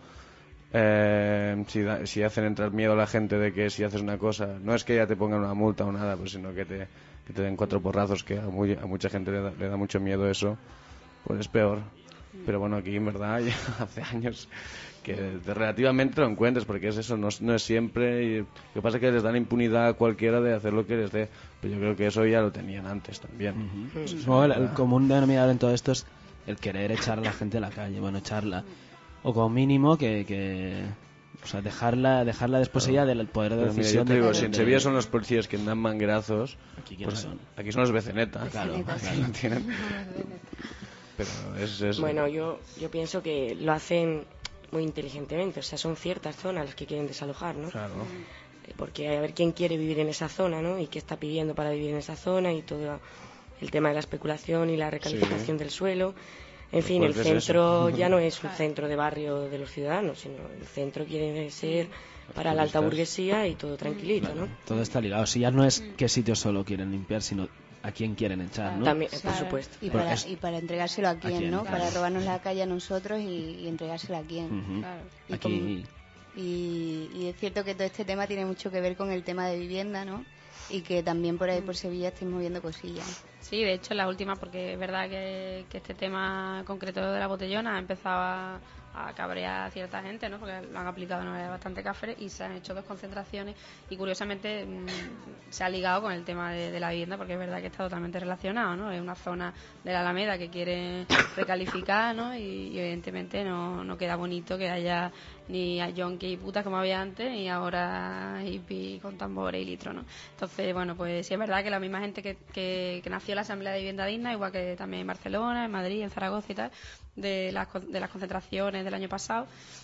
Eh, si, da, si hacen entrar miedo a la gente de que si haces una cosa, no es que ya te pongan una multa o nada, pues sino que te, que te den cuatro porrazos, que a, muy, a mucha gente le da, le da mucho miedo eso, pues es peor. Pero bueno, aquí en verdad ya hace años que de, relativamente te lo encuentres, porque es eso, no, no es siempre, y lo que pasa es que les dan impunidad a cualquiera de hacer lo que les dé, pero yo creo que eso ya lo tenían antes también. Uh-huh. Supongo que el, el común denominador en todo esto es el querer echar a la gente a la calle, bueno, echarla, o como mínimo que, que o sea, dejarla dejarla después Claro. ella del poder de Pero mira, decisión. yo te digo, de, si en de- Sevilla son los policías que dan manguerazos, Aquí quiénes pues son. aquí son los beceneta. Claro, Beceneta, claro. sí. Tienen- Pero es, es Bueno, yo, yo pienso que lo hacen muy inteligentemente. O sea, son ciertas zonas las que quieren desalojar, ¿no? Claro. Eh, Porque a ver quién quiere vivir en esa zona, ¿no? Y qué está pidiendo para vivir en esa zona, y todo el tema de la especulación y la recalificación Sí. del suelo. En fin, el Pues es centro eso. ya no es un centro de barrio de los ciudadanos, sino el centro quiere ser para la alta turistas. burguesía y todo tranquilito, ¿no? Todo está ligado. Si ya no es qué sitios solo quieren limpiar, sino a quién quieren echar, ¿no? También, por Claro. supuesto. Y Porque para, es- y para entregárselo a quién, quién, ¿no? claro. Para robarnos la calle a nosotros y, y entregárselo a quién. Ujú. Claro. Y Aquí Y, y es cierto que todo este tema tiene mucho que ver con el tema de vivienda, ¿no? Y que también por ahí por Sevilla estáis moviendo cosillas. Sí, de hecho, la última, porque es verdad que, que este tema concreto de la botellona ha empezado a, a cabrear a cierta gente, ¿no? Porque lo han aplicado de una manera bastante cafre y se han hecho dos concentraciones y curiosamente mmm, se ha ligado con el tema de, de la vivienda, porque es verdad que está totalmente relacionado, ¿no? Es una zona de la Alameda que quieren recalificar, ¿no? Y, y evidentemente no, no queda bonito que haya ni a yonki y putas como había antes, y ahora hippie con tambores y litro, ¿no? Entonces, bueno, pues sí es verdad que la misma gente que, que, que nació en la Asamblea de Vivienda Digna, igual que también en Barcelona, en Madrid, en Zaragoza y tal, de las, con- de las concentraciones del año pasado,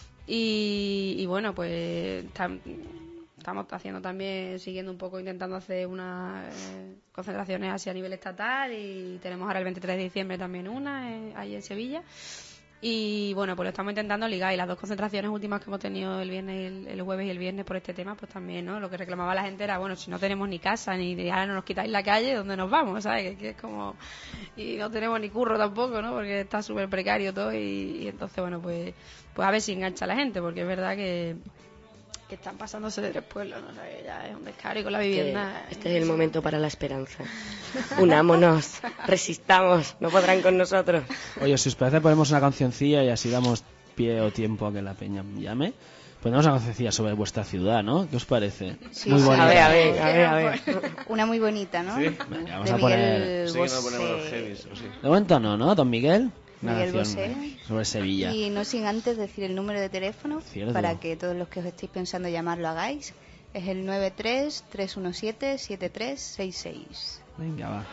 y, y bueno, pues tam- estamos haciendo también, siguiendo un poco, intentando hacer unas eh, concentraciones así a nivel estatal, y tenemos ahora el veintitrés de diciembre también una, eh, ahí en Sevilla. Y bueno, pues lo estamos intentando ligar, y las dos concentraciones últimas que hemos tenido el viernes y el, el jueves y el viernes por este tema, pues también, ¿no? Lo que reclamaba la gente era, bueno, si no tenemos ni casa, ni de ahora no nos quitáis la calle, ¿dónde nos vamos? ¿Sabes? Que, que es como... Y no tenemos ni curro tampoco, ¿no? Porque está súper precario todo, y, y entonces, bueno, pues pues a ver si engancha a la gente, porque es verdad que, que están pasándose de tres pueblos, ¿no? O sea, que ya es un descaro, y con la vivienda... Que este es el momento para la esperanza. Unámonos, resistamos, no podrán con nosotros. Oye, si os parece ponemos una cancioncilla y así damos pie o tiempo a que la peña llame. Ponemos una cancioncilla sobre vuestra ciudad, ¿no? ¿Qué os parece? Sí, Muy sí. bonita. A ver, a ver, a ver, a ver. Una muy bonita, ¿no? Sí. Venga, vamos de a Miguel poner... Sí que no Bosé. ponemos los heavies, o sí. De momento no, ¿no? Don Miguel. Una Miguel canción Bosé. sobre Sevilla. Y no sin antes decir el número de teléfono Cierto. para que todos los que os estéis pensando llamar lo hagáis. Es el nueve tres, tres uno siete, siete tres seis seis. Venga, va.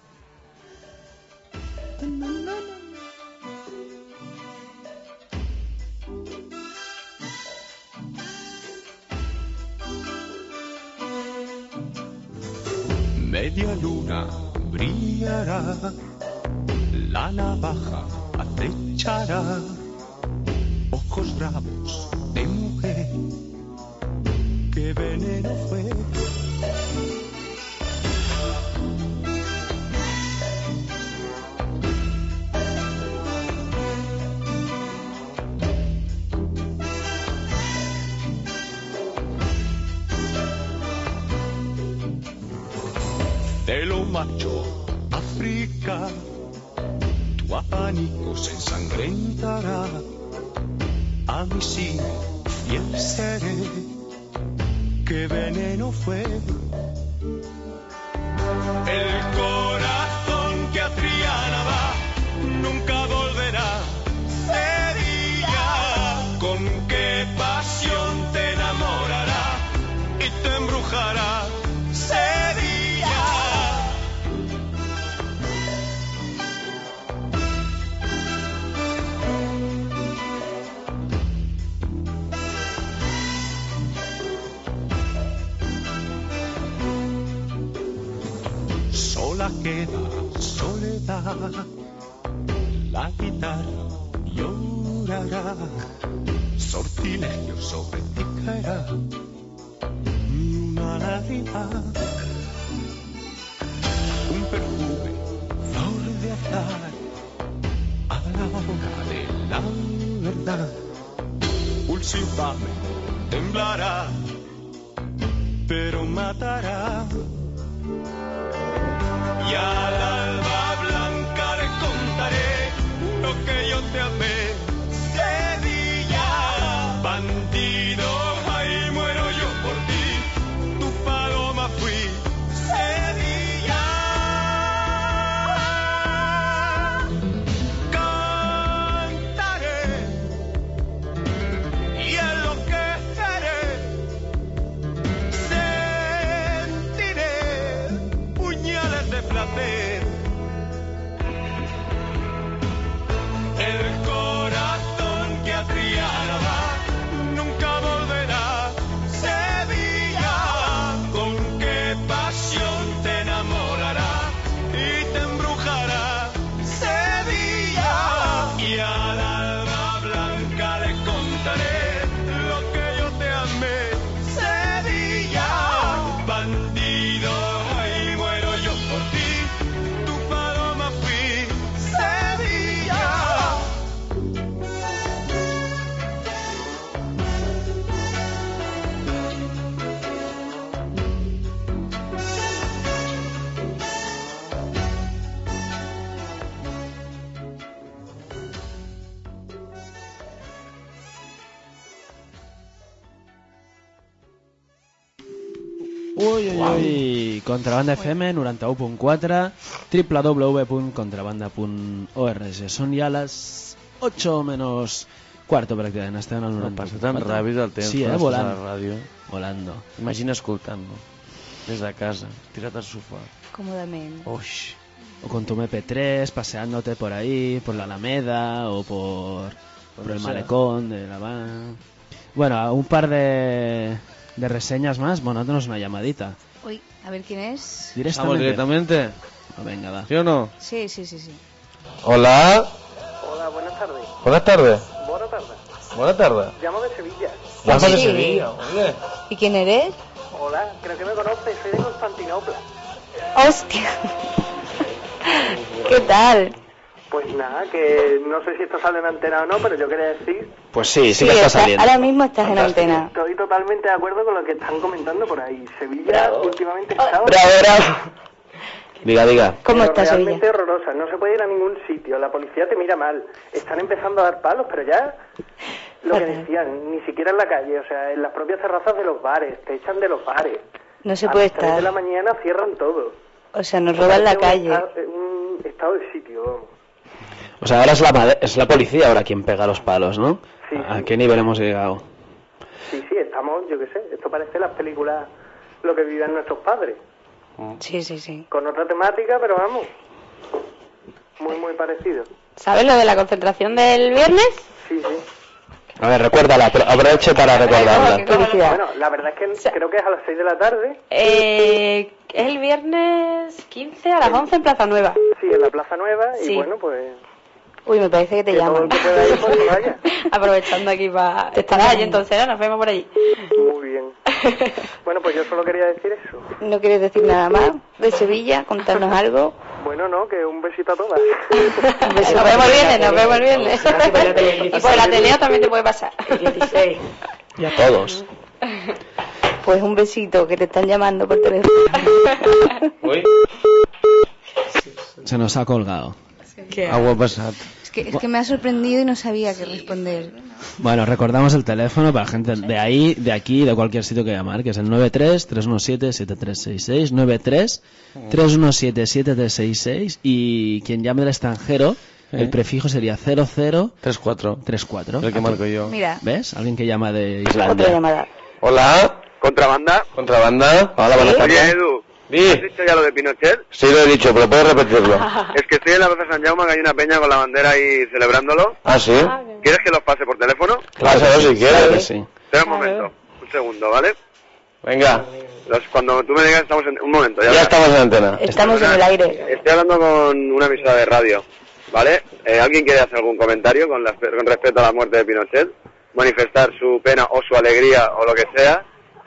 Media luna brillará, la navaja acechará, ojos bravos de mujer, qué veneno fue. Te lo marcho, África, tu abanico se ensangrentará. A mí sí, fiel seré, qué veneno fue. El corazón que a Triana va, nunca volverá. Sevilla, con qué pasión te enamorará y te embrujará. Sevilla, sola queda soledad. La guitarra llorará, sortilegio sobre ti caerá una lágrima, un perfume, flor de azar, a la hora de la verdad. Pulso infame temblará, pero matará. Y al alba blanca le contaré lo que yo te amé, Sevilla, bandido, ahí muero yo por ti, tu paloma fui, Sevilla. Cantaré y enloqueceré, sentiré puñales de placer. El corazón que atriará nunca volverá. Sevilla, con qué pasión te enamorará y te embrujará. Sevilla, y al alba blanca le contaré lo que yo te amé. Sevilla, bandido, ahí muero yo por ti, tu paloma fui, Sevilla. Ui, ui, ui, Contrabanda F M noranta-u punt quatre, w w w punt contrabanda punt org. Són ja les ocho menos cuarto pràcticament, estem al noranta. Passa tan ràpid el temps, sí, eh, quan estàs volant. a la ràdio. Volando. Imagina escoltant-lo des de casa, tirat al sofà. Cómodamente. Uix. O con tu eme pe tres, paseándote por ahí, por la Alameda o por, por el sea. malecón de La Habana. Bueno, un par de, de reseñas más. Bueno, dándonos una llamadita. Uy, a ver quién es. Directamente. ¿Vamos directamente? Oh, venga, va. ¿Sí o no? Sí, sí, sí, sí. Hola. Hola, buenas tardes. Buenas tardes. Buenas tardes. Buenas tardes. Llamo de Sevilla. Llamo de Sí. Sevilla, oye. ¿Y quién eres? Hola, creo que me conoces, soy de Constantinopla. ¡Hostia! ¿Qué tal? Pues nada, que no sé si esto sale en antena o no, pero yo quería decir... Pues sí, sí, Sí, que está está- saliendo. ahora mismo estás en Fantástico. antena. Estoy totalmente de acuerdo con lo que están comentando por ahí. Sevilla Bravo. últimamente está... Bravo, bravo. Diga, diga. ¿Cómo pero está realmente Sevilla? horrorosa, no se puede ir a ningún sitio, la policía te mira mal, están empezando a dar palos, pero ya lo que decían, ni siquiera en la calle, o sea, en las propias terrazas de los bares, te echan de los bares. No se a puede las tres de la estar. mañana cierran todo. O sea, nos roban la Parece un calle. esta- Un estado de sitio, vamos. O sea, ahora es la, made- es la policía ahora quien pega los palos, ¿no? Sí, ¿A sí. qué nivel hemos llegado? Sí, sí, estamos, yo qué sé, esto parece las películas, lo que vivían nuestros padres. Sí, sí, sí. Con otra temática, pero vamos, muy, muy parecido. ¿Sabes lo de la concentración del viernes? Sí, sí. A ver, recuérdala, apro- aproveche para recordarla. Felicidad. Bueno, la verdad es que creo que es a las seis de la tarde, Eh, es el viernes quince a las once en Plaza Nueva. sí, en la Plaza Nueva, y Sí. bueno, pues... Uy, me parece que te que todo llaman. el que pueda ir, pues que vaya. Aprovechando aquí para... Estarás allí entonces, ¿no? Nos vemos por allí. Muy bien. Bueno, pues yo solo quería decir eso. ¿No quieres decir nada más de Sevilla? ¿Contarnos algo? Bueno, no, que un besito a todas. Nos vemos el viernes, nos vemos el viernes. Y por el Ateneo también te puede pasar. dieciséis. Y a todos. Pues un besito, que te están llamando por teléfono. Uy. Se nos ha colgado. Agua passat. Es que, es que me ha sorprendido y no sabía qué responder. Bueno, recordamos el teléfono para gente de ahí, de aquí, de cualquier sitio que llamar, que es el nueve tres, tres uno siete, siete tres seis seis, nueve tres, tres uno siete, siete tres seis seis, y quien llame del extranjero, el prefijo sería cero cero tres cuatro. tres cuatro. El que marco yo. Mira, ¿Ves? Alguien que llama de otra Islandia. llamada. Hola. ¿Contrabanda? ¿Contrabanda? Hola, buenas Oye, tardes. Edu, Di. ¿has dicho ya lo de Pinochet? Sí, lo he dicho, pero puedes repetirlo. Es que estoy en la Plaza San Jaume, que hay una peña con la bandera ahí celebrándolo. ¿Ah, sí? ¿Quieres que los pase por teléfono? Pásalo si Claro que quieres. sí. Espera un momento, un segundo, ¿vale? Venga. Los, cuando tú me digas, estamos en... Un momento, ya, ya estamos en antena. Estamos en el aire. Estoy hablando con una emisora de radio, ¿vale? Eh, ¿Alguien quiere hacer algún comentario con, la, con respecto a la muerte de Pinochet? Manifestar su pena o su alegría o lo que sea.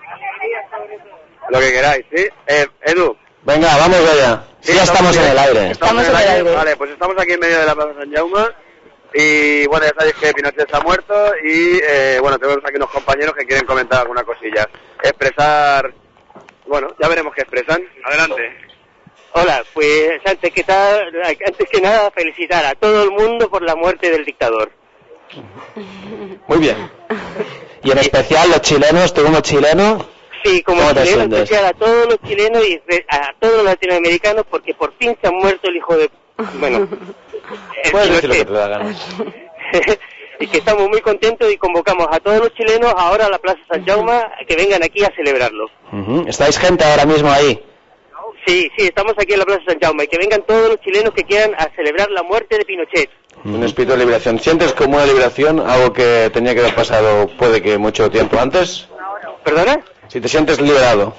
Lo que queráis, ¿sí? Eh, Edu. Venga, vamos allá. Sí, ya estamos, estamos en el aire. Estamos, estamos en el aire. aire. Vale, pues estamos aquí en medio de la Plaza San Jaume. Y bueno, ya sabéis que Pinochet está muerto. Y eh, bueno, tenemos aquí unos compañeros que quieren comentar alguna cosilla. Expresar. Bueno, ya veremos qué expresan. Adelante. Hola, pues antes que, tal, antes que nada felicitar a todo el mundo por la muerte del dictador. Muy bien. Y en especial los chilenos, tú como chileno. Sí, como chileno, en especial a todos los chilenos y a todos los latinoamericanos, porque por fin se ha muerto el hijo de... Bueno, puedes decir lo que te da ganas. Y que estamos muy contentos y convocamos a todos los chilenos ahora a la Plaza San Jaume que vengan aquí a celebrarlo. Uh-huh. ¿Estáis gente ahora mismo ahí? Sí, sí, estamos aquí en la Plaza San Jaume y que vengan todos los chilenos que quieran a celebrar la muerte de Pinochet. Un espíritu de liberación. ¿Sientes como una liberación algo que tenía que haber pasado puede que mucho tiempo antes? ¿Perdona? Si te sientes liberado.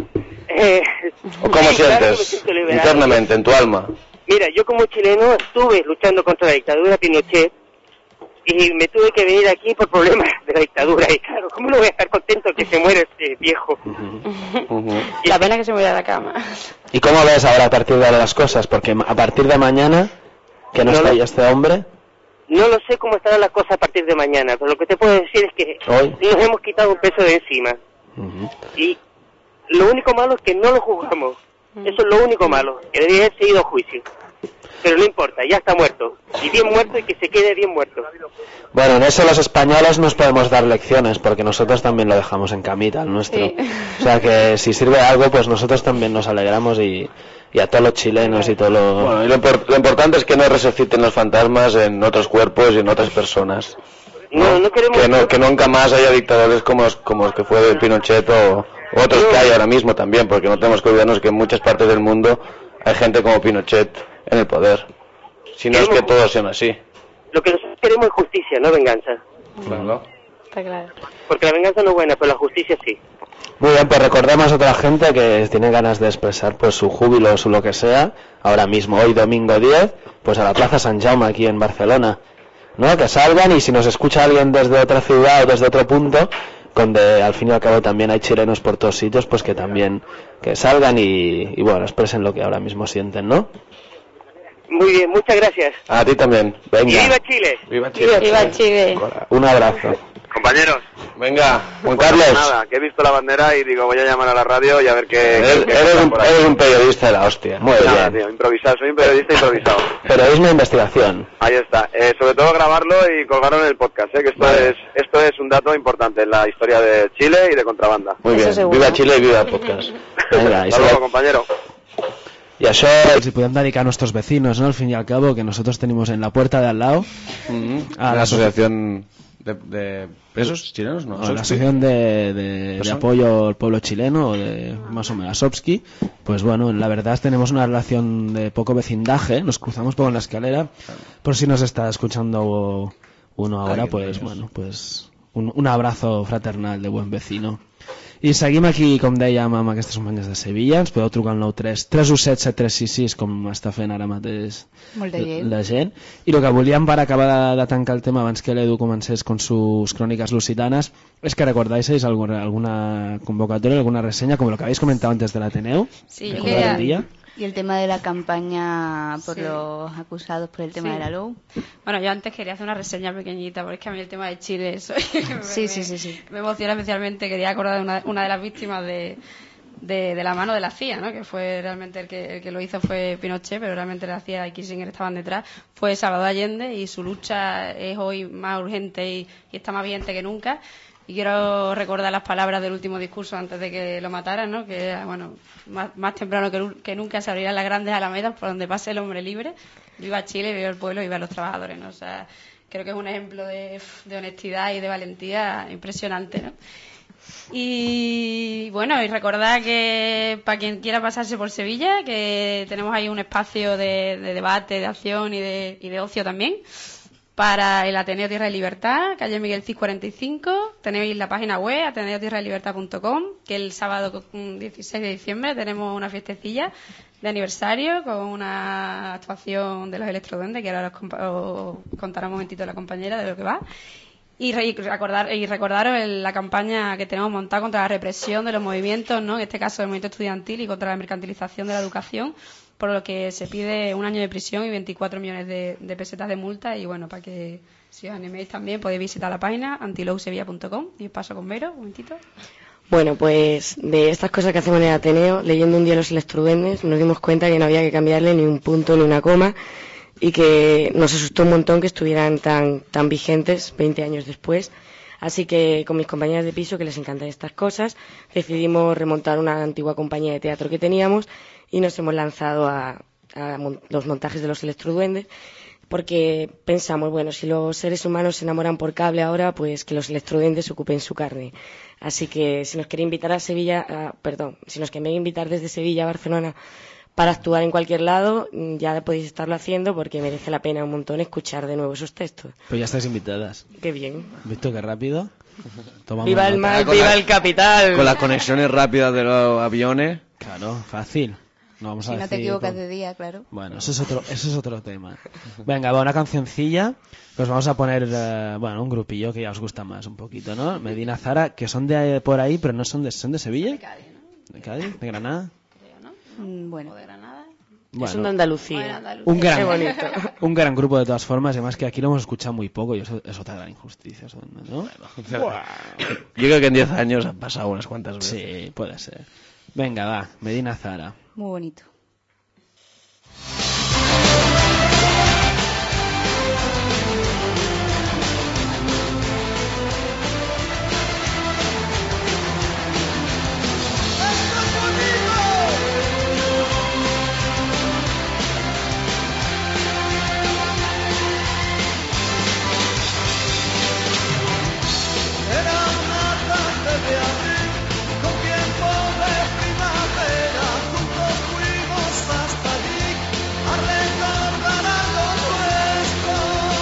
Eh, ¿O cómo sí, sientes? Claro, internamente, en tu alma. Mira, yo como chileno estuve luchando contra la dictadura Pinochet y me tuve que venir aquí por problemas de la dictadura. Y claro, ¿cómo no voy a estar contento que se muera este viejo? Uh-huh. Uh-huh. La pena que se muera de la cama. ¿Y cómo ves ahora a partir de ahora las cosas? Porque a partir de mañana, que no, no está ahí este hombre... No lo sé cómo estará la cosa a partir de mañana, pero lo que te puedo decir es que ¿Hoy? nos hemos quitado un peso de encima. Uh-huh. Y lo único malo es que no lo juzgamos. Uh-huh. Eso es lo único malo, que debería haber seguido a juicio. Pero no importa, ya está muerto. Y bien muerto y que se quede bien muerto. Bueno, en eso los españoles nos podemos dar lecciones, porque nosotros también lo dejamos en camita, el nuestro. Sí. O sea que si sirve de algo, pues nosotros también nos alegramos y, y a todos los chilenos y todo lo... Bueno, y lo, lo importante es que no resuciten los fantasmas en otros cuerpos y en otras personas. No, no, no queremos... Que, no, que nunca más haya dictadores como, como los que fue de Pinochet o otros no. que hay ahora mismo también, porque no tenemos que olvidarnos que en muchas partes del mundo hay gente como Pinochet en el poder. Si no queremos, es que todos sean así. Lo que nosotros queremos es justicia, no venganza. Claro. Está claro. Porque la venganza no es buena, pero la justicia sí. Muy bien, pues recordemos a otra gente que tiene ganas de expresar pues su júbilo o su lo que sea, ahora mismo, hoy domingo diez, pues a la Plaza San Jaume aquí en Barcelona, ¿no? Que salgan, y si nos escucha alguien desde otra ciudad o desde otro punto, donde al fin y al cabo también hay chilenos por todos sitios, pues que también que salgan y, y bueno, expresen lo que ahora mismo sienten, ¿no? Muy bien, muchas gracias. A ti también. Venga. Y viva Chile. Viva Chile. Viva Chile. Un abrazo. Compañeros. Venga, Juan pues Carlos. Nada, que he visto la bandera y digo, voy a llamar a la radio y a ver qué... Eres, qué eres, un, eres un periodista de la hostia. Muy nada, bien. Tío, improvisado, soy un periodista improvisado. Periodismo de investigación. Ahí está. Eh, sobre todo grabarlo y colgarlo en el podcast, ¿eh? Que esto, vale. es, esto es un dato importante en la historia de Chile y de contrabanda. Muy bien. Seguro. Viva Chile y viva el podcast. Venga, Hasta luego, compañero. Y eso si podem dedicar a nuestros vecinos, ¿no? Al fin y al cabo, que nosotros tenemos en la puerta de al lado mm-hmm. a la asociación de, de presos chilenos, ¿no? O la asociación de, de, de apoyo al pueblo chileno, o de más o menos Asopsky. Pues bueno, la verdad tenemos una relación de poco vecindaje, nos cruzamos poco en la escalera. Por si nos está escuchando uno ahora, pues bueno, pues un, un abrazo fraternal de buen vecino. I seguim aquí, com dèiem, amb aquestes companyes de Sevilla. Ens podeu trucar al nou tres tres u set set tres sis sis, com està fent ara mateix gent. la gent. I el que volíem per acabar de, de tancar el tema abans que l'Edu comencés con sus crónicas lusitanas es que recordáis alguna, alguna convocatoria, alguna reseña, como lo que habéis comentado antes del Ateneu. Sí, yo quería... Y el tema de la campaña por sí. los acusados por el tema sí. de la L O U. Bueno, yo antes quería hacer una reseña pequeñita, porque es que a mí el tema de Chile soy, sí, me, sí, sí, sí. me emociona especialmente. Quería acordar de una, una de las víctimas de, de, de la mano de la C I A, ¿no? Que fue realmente el que, el que lo hizo fue Pinochet, pero realmente la C I A y Kissinger estaban detrás. Fue Salvador Allende, y su lucha es hoy más urgente y, y está más vigente que nunca. Y quiero recordar las palabras del último discurso antes de que lo mataran, ¿no? Que bueno, más, más temprano que, que nunca se abrirán las grandes alamedas por donde pase el hombre libre. Viva Chile, viva el pueblo y viva los trabajadores, ¿no? O sea, creo que es un ejemplo de, de honestidad y de valentía impresionante, ¿no? Y bueno, y recordar que para quien quiera pasarse por Sevilla, que tenemos ahí un espacio de, de debate, de acción y de, y de ocio también, para el Ateneo Tierra de Libertad, calle Miguel Cid cuarenta y cinco. Tenéis la página web ateneo tierra de libertad punto com, que el sábado dieciséis de diciembre tenemos una fiestecilla de aniversario con una actuación de los Electroduendes, que ahora os, compa- os contará un momentito la compañera de lo que va. Y, re- y recordar y recordaros el- la campaña que tenemos montada contra la represión de los movimientos, ¿no? En este caso el movimiento estudiantil, y contra la mercantilización de la educación, por lo que se pide un año de prisión y veinticuatro millones de, de pesetas de multa. Y bueno, para que si os animéis también podéis visitar la página antilousevilla punto com. Y os paso con Vero, un momentito. Bueno, pues de estas cosas que hacemos en el Ateneo, leyendo un día Los Electroduendes, nos dimos cuenta que no había que cambiarle ni un punto ni una coma, y que nos asustó un montón que estuvieran tan, tan vigentes veinte años después. Así que con mis compañeras de piso, que les encantan estas cosas, decidimos remontar una antigua compañía de teatro que teníamos y nos hemos lanzado a, a mon- los montajes de Los Electroduendes, porque pensamos, bueno, si los seres humanos se enamoran por cable ahora, pues que los electroduendes ocupen su carne. Así que si nos quiere invitar a Sevilla, a, perdón, si nos quieren invitar desde Sevilla a Barcelona para actuar en cualquier lado, ya podéis estarlo haciendo, porque merece la pena un montón escuchar de nuevo esos textos. Pues ya estáis invitadas. Qué bien. ¿Visto qué rápido? Tomamos Viva el nota. mar, Con viva la- el capital. Con las conexiones rápidas de los aviones. Claro, fácil. No vamos Si a no te decir, equivocas pues- de día, claro. Bueno, eso es otro, eso es otro tema. Venga, va, una cancioncilla. Pues vamos a poner, eh, bueno, un grupillo que ya os gusta más un poquito, ¿no? Medina Zara, que son de por ahí, pero no son de, son de Sevilla. ¿De Cádiz, ¿no? ¿De Cádiz? ¿De Granada? Mm, Bueno. Bueno, Son de Andalucía. un Qué gran, bonito. un gran grupo de todas formas, además que aquí lo hemos escuchado muy poco y eso es otra gran injusticia, eso, ¿no? Yo creo que en diez años han pasado unas cuantas veces. Sí, puede ser. Venga, va, Medina Zara. Muy bonito. Era una tarde de abril, con tiempo de primavera, juntos fuimos hasta allí a recordar algo nuestro.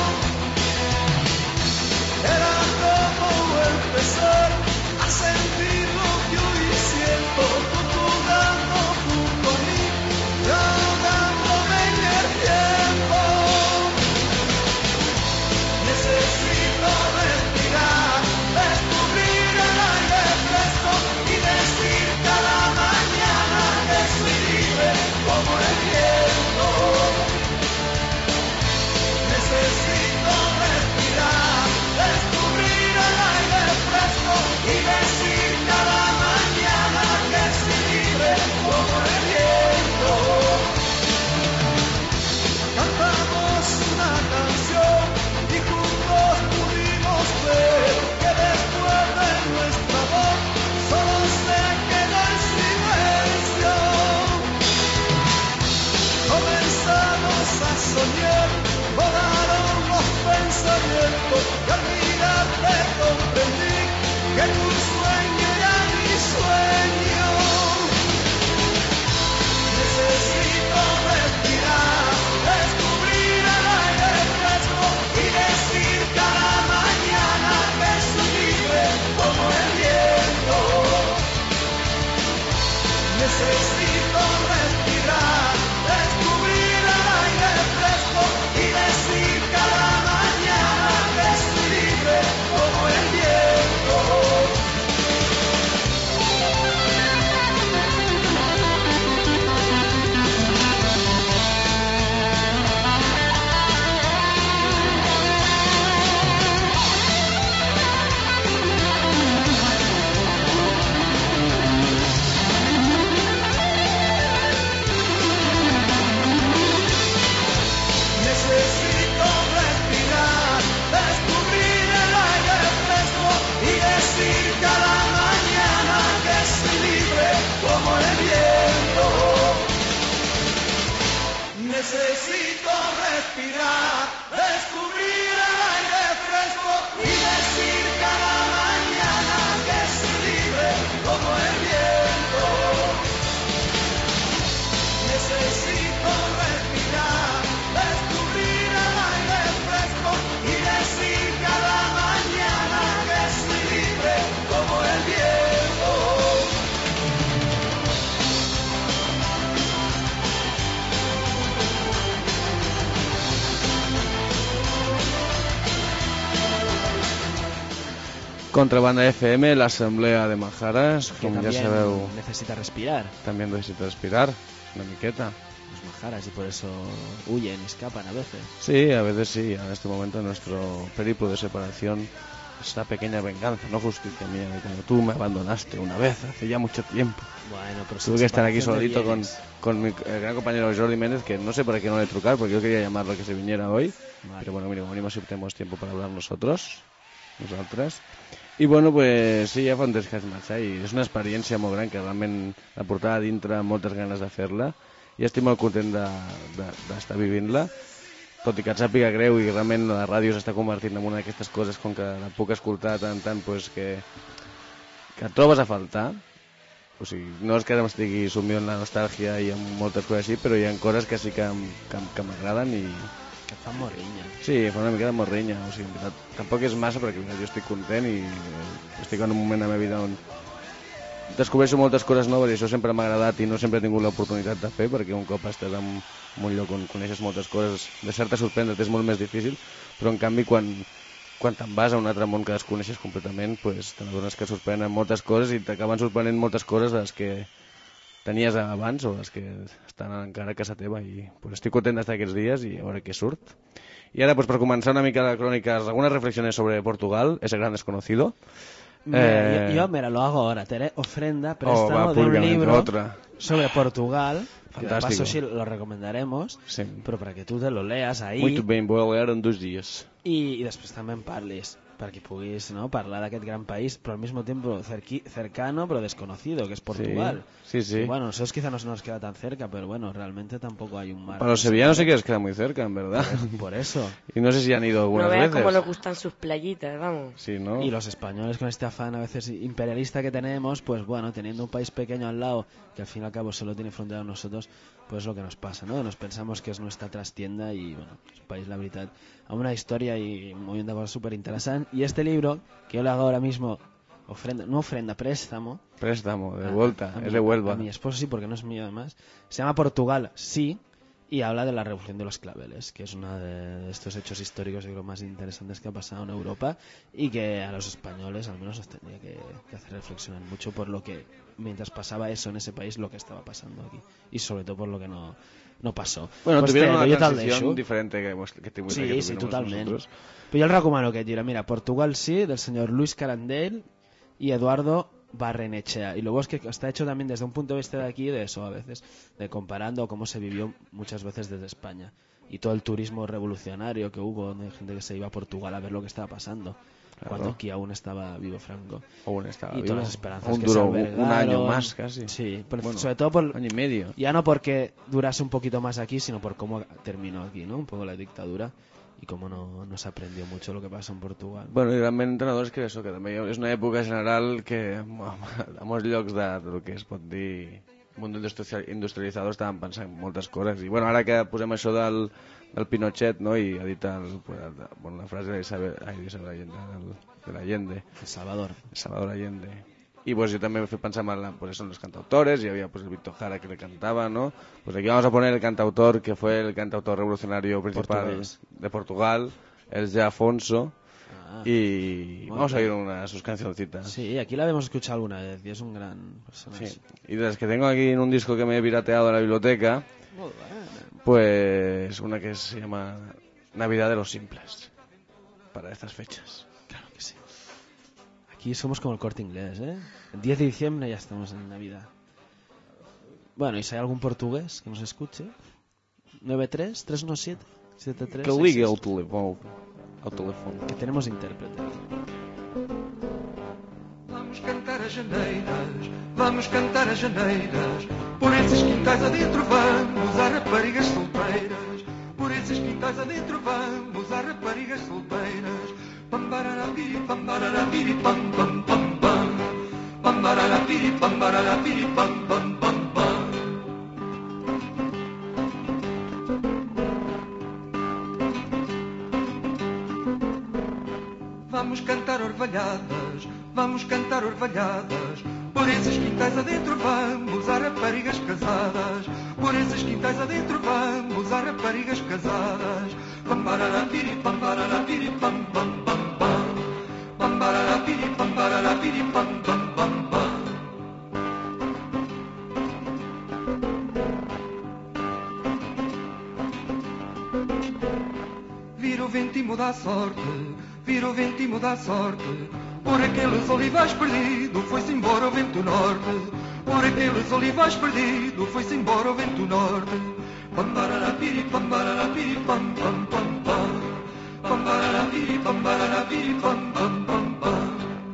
Era como empezar a sentir lo que hoy siento, tú jugando junto a mí, yo ahogándome en el tiempo. Necesito respirar, descubrir el aire fresco y decir cada mañana que soy libre como el viento. Necesito respirar, descubrir el aire fresco y decir cada mañana que soy libre como el viento. Cantamos una canción y juntos pudimos ver que después de nuestra voz solo se queda el silencio. Comenzamos a soñar, volaron los pensamientos y al mirarte comprendí que tu sueño era mi sueño. Necesito respirar, descubrir el aire fresco y decir cada mañana que soy libre como el viento. Necesito respirar, descubrir el aire fresco y decir cada mañana que soy libre como el viento. Contrabanda F M, l'assemblea de Majaras, Que com ja también sabeu, necesita respirar. también necesita respirar, una miqueta. Los Majaras, y por eso huyen y escapan a veces. Sí, a veces sí, en este momento nuestro periplo de separación, esta pequeña venganza, no justicia mía, de cuando tú me abandonaste una vez, hace ya mucho tiempo. Bueno, pero Tuve sin que estar aquí separación de solito con, bienes. con mi el gran compañero Jordi Méndez, que no sé para qué no le he trucar, porque yo quería llamarlo que se viniera hoy. Vale. Pero bueno, mira, como venimos siempre tenemos tiempo para hablar nosotros, nosaltres. I bueno, pues sí, ja fa un temps que has marxat i és una experiència molt gran que realment la portava a dintre amb moltes ganes de fer-la i estic molt content d'estar de, de vivint-la, tot i que et sàpiga greu i realment la ràdio s'està convertint en una d'aquestes coses com que la puc escoltar tant tant pues, que, que et trobes a faltar. O sigui, no és que ara m'estigui sumido en la nostàlgia i en moltes coses així, però hi ha coses que sí que, que, que m'agraden i... Que et fan morrinya. Sí, fa una mica de morrinya, o sigui, en veritat, tampoc és massa perquè jo estic content i estic en un moment de la meva vida on descobreixo moltes coses noves i això sempre m'ha agradat i no sempre he tingut l'oportunitat de fer, perquè un cop estàs en un lloc on coneixes moltes coses, de certa sorprendre't és molt més difícil, però en canvi quan, quan te'n vas a un altre món que desconeixes completament, pues, t'adones que sorprenen moltes coses i t'acaben sorprenent moltes coses de les que tenies abans o les que estan encara a casa teva i pues, estic content d'estar aquests dies i a veure què surt. I ara, pues, per començar una mica de cròniques, algunes reflexiones sobre Portugal, ese gran desconocido. Mira, Eh, yo, yo, mira, lo hago ahora. Te haré ofrenda, Oh, préstamo va, de un públicamente, libro otra. sobre Portugal. Que de Fantástico. paso sí lo recomendaremos, Sí. pero para que tú te lo leas ahí. Muito bem, vou a leer en dos dies. I, i després també en parlis perquè puguis, no, parlar d'aquest gran país però al mismo tiempo cerqui, cercano pero desconocido que es Portugal. Sí, sí, sí. Y bueno, nosotros quizá no se nos queda tan cerca, pero bueno, realmente tampoco hay un mar. Para los sevillanos sí que les queda muy cerca, en verdad. Por eso. Y no sé si han ido algunas No veas veces. cómo nos gustan sus playitas, vamos. Sí, ¿no? Y los españoles con este afán a veces imperialista que tenemos, pues bueno, teniendo un país pequeño al lado que al fin y al cabo solo tiene frontera con nosotros, pues es lo que nos pasa, ¿no? Nos pensamos que es nuestra trastienda y bueno, es un país, la verdad, a una historia y un montón de cosas súper interesantes. Y este libro, que yo le hago ahora mismo, ofrenda, no ofrenda, préstamo. Préstamo, de a- vuelta, a es mi- de Huelva. A mi esposo sí, porque no es mío además. Se llama Portugal, sí, y habla de la Revolución de los Claveles, que es uno de estos hechos históricos y lo más interesantes que ha pasado en Europa y que a los españoles al menos nos tendría que, que hacer reflexionar mucho por lo que, mientras pasaba eso en ese país, lo que estaba pasando aquí. Y sobre todo por lo que no, no pasó. Bueno, Pues tuvieron te- una yo te'l transición deixo. diferente que, hemos- que, tuvimos- Sí, que sí, tuvimos totalmente. nosotros. Pero yo el recomano que tira, mira, Portugal sí, del señor Luis Carandel y Eduardo Barrenechea. Y luego es que está hecho también desde un punto de vista de aquí, de eso a veces, de comparando cómo se vivió muchas veces desde España. Y todo el turismo revolucionario que hubo, de gente que se iba a Portugal a ver lo que estaba pasando. Claro. Cuando aquí aún estaba vivo Franco. Aún estaba y vivo. todas las esperanzas Aún que duró se un- un albergaron. año más casi. Sí, pero Bueno, sobre todo por... año y medio. Ya no porque durase un poquito más aquí, sino por cómo terminó aquí, ¿no? Un poco la dictadura y cómo no, no se aprendió mucho lo que pasó en Portugal. Bueno, i realment entrenadors que això, que també és una època general que a molts llocs de, del que es pot dir món industrialitzador estaven pensant moltes coses i bueno, ara que posem això del, del Pinochet, no? I ha dit el, el, bueno, la frase d'Isabel Allende, del, de l'Allende, El Salvador. Salvador Allende. Y pues yo también me fui pensando en la, pues eso, en los cantautores, y había pues el Víctor Jara que le cantaba, ¿no? Pues aquí vamos a poner el cantautor que fue el cantautor revolucionario principal Portugués. de Portugal, el José Afonso, Ah, y muy vamos a bien. oír una de sus cancioncitas. Sí, aquí la habíamos escuchado alguna vez y es un gran personaje. Sí. Y de las que tengo aquí en un disco que me he pirateado de la biblioteca, Muy bueno. pues una que se llama Navidad de los Simples, para estas fechas. Claro que sí. Aquí somos como el Corte Inglés, ¿eh? El diez de diciembre ya estamos en Navidad. Bueno, y si hay algún portugués que nos escuche, nueve tres, tres uno siete, siete tres Que ligue ao teléfono. Ao teléfono. Que tenemos intérprete. Vamos cantar as janeiras, vamos cantar as janeiras. Por esses quintais adentro vamos, há raparigas solteiras. Por esses quintais adentro vamos, há raparigas solteiras. Pambararapiri, pambararapiri, pam, pam, pam, pam. Pambararapiri, pambararapiri, pam, pam, pam, pam. Vamos cantar orvalhadas, vamos cantar orvalhadas. Por esses quintais adentro vamos, há raparigas casadas. Por esses quintais adentro vamos, há raparigas casadas. Pambararapiri, pambararapiri, pam, pam, pam, pam. pam barara piri pam barara piri pam pam pam pam. Vira o vento e muda a sorte, vira o vento e muda a sorte. Por aqueles olivais perdido, foi-se embora o vento norte. Por aqueles olivais perdido, foi-se embora o vento norte. Pam barara piri pam barara piri pam pam pam pam. Pam barara piri pam barara piri pam pam pam pam.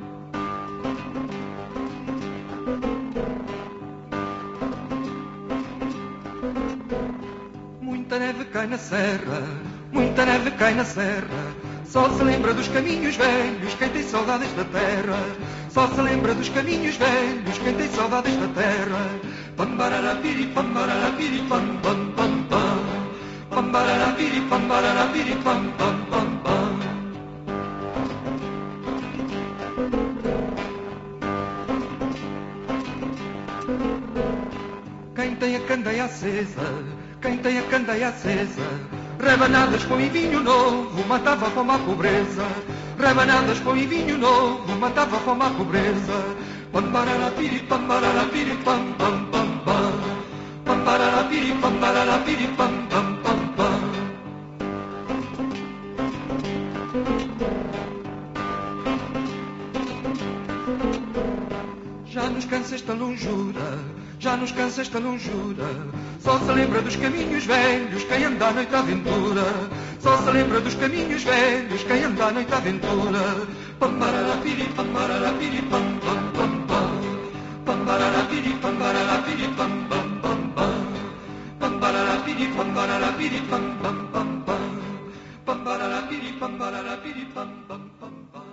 Muita neve cai na serra, muita neve cai na serra. Só se lembra dos caminhos velhos quem tem saudades da terra. Só se lembra dos caminhos velhos quem tem saudades da terra. Pam barara piri pam barara piri pam pam pam pam. Pam barara piri pam barara piri pam pam pam pam. Quem tem a candeia acesa, quem tem a candeia acesa, rebanadas com e vinho novo, matava a fome à pobreza. Rebanadas com e vinho novo, matava a fome à pobreza. Pam barara piri pam barara piri pam pam pam pam. Pam barara piri pam barara piri pam pam pam pam. Já nos cansa esta longura, já nos cansa esta longura. Só se lembra dos caminhos velhos quem anda à noite à aventura. Só se lembra dos caminhos velhos quem anda à noite à aventura. Pam barara piri pam barara piri pam pam pam pam. Pam barara piri pam barara piri pam pam pam pam. Pam barara piri pam barara piri pam pam pam pam. Pam barara piri pam barara piri pam pam pam pam.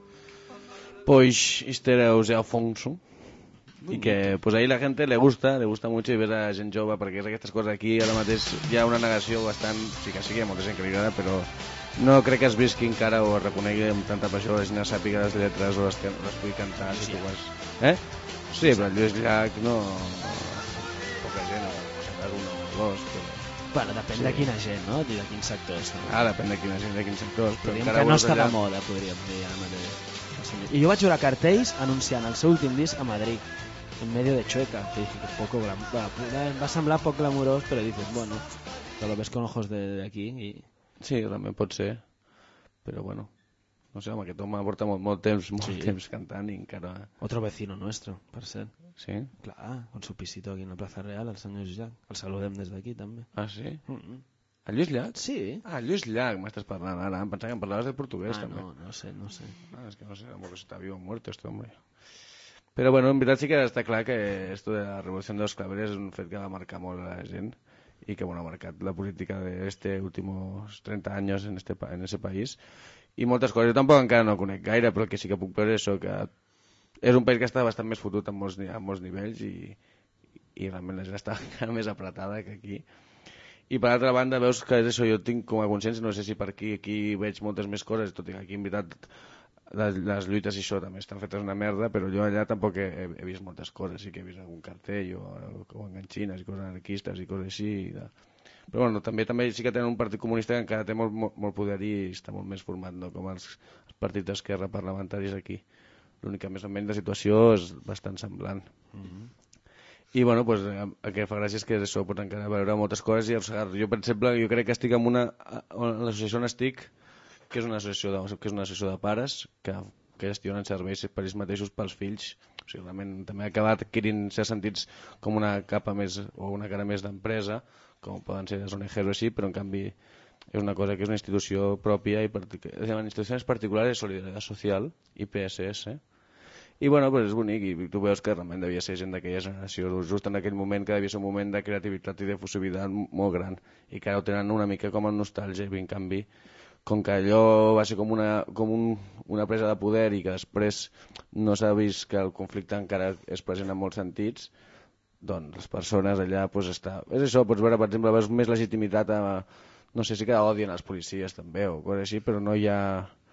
Pues este era José Alfonso. Y que pues ahí la gente le gusta, le gusta mucho y ver a gent jove, perquè és aquestes coses aquí ara mateix hi ha una negació bastant, sí que sí que hi ha molta gent que li agrada, però no crec que es visqui encara o es reconegui amb tanta passió, la gent sàpiga les lletres o les, que, les pugui cantar, sí, si tu vas... Eh? Sí, però el Lluís Llach no... poca gent, no, un o dos, però... Bueno, depèn sí. de quina gent, no? I de quins sectors. No? Ah, depèn de quina gent, de quins sectors. Però encara que no està allà... de moda, podríem dir ara mateix. I jo vaig veure cartells anunciant el seu últim disc a Madrid, en medio de Chueca, que dice que poco glam... va, va semblar poc glamurós, però dices, bueno, te lo ves con ojos de, de aquí i... Sí, també pot ser, però bueno, no sé, home, aquest home porta molt, molt temps, molt sí. temps cantant i encara... Otro vecino nuestro, per cert. Sí? Clar, con su pisito aquí en la Plaza Real, el senyor Lluís Llach. El saludem des d'aquí, també. Ah, sí? Mm-hmm. El Lluís Llach? Sí. Ah, el Lluís Llach, m'estàs parlant ara, em pensava que em parlaves de portuguès, ah, també. Ah, no, no sé, no sé. Ah, és que no sé, amor, si està vivo o muerto, este hombre. Però bueno, en veritat sí que està clar que esto de la revolució de los claveres és un fet que va marcar molt a la gent i que bueno, ha marcat la política de este últimos treinta anys en este, en ese país i moltes coses. Jo tampoc encara no conec gaire, però el que sí que puc veure és que és un país que està bastant més fotut en molts, en molts nivells i, i realment la gent està encara més apretada que aquí. I per altra banda veus que és això, jo tinc com a consciència, no sé si per aquí aquí veig moltes més coses, tot i que aquí en veritat les, les lluites i això també estan fetes una merda, però jo allà tampoc he, he vist moltes coses, sí que he vist algun cartell o, o enganxines i coses anarquistes i coses així i de... però bueno, també també sí que tenen un partit comunista que encara té molt, molt, molt poder i està molt més format, no? Com els, els partits d'esquerra parlamentaris aquí. L'únic que més o menys la situació és bastant semblant. Mm-hmm. I bueno, pues, el que fa gràcia és que això pot encara veure moltes coses i arrossegar. Jo, per exemple, jo crec que estic en una... en l'associació on estic, que és una associació de, que és una associació de pares que, que gestionen serveis per ells mateixos pels fills. O sigui, realment també ha acabat adquirint certs sentits com una capa més o una cara més d'empresa, com poden ser les O N Ges o així, però en canvi és una cosa que és una institució pròpia i partic... es llaman Instituciones Particulares de Solidaridad Social, I P S S, i bueno, pues és bonic i tu veus que realment devia ser gent d'aquella generació just en aquell moment que devia ser un moment de creativitat i de fusivitat molt gran i que ara ho tenen una mica com a nostàlgia i en canvi com que allò va ser com una, com un, una presa de poder i que després no s'ha vist que el conflicte encara és present en molts sentits, doncs les persones allà pues, està... És això, pots veure, per exemple, veus més legitimitat a... No sé, sí que odien els policies també o coses així, però no hi ha...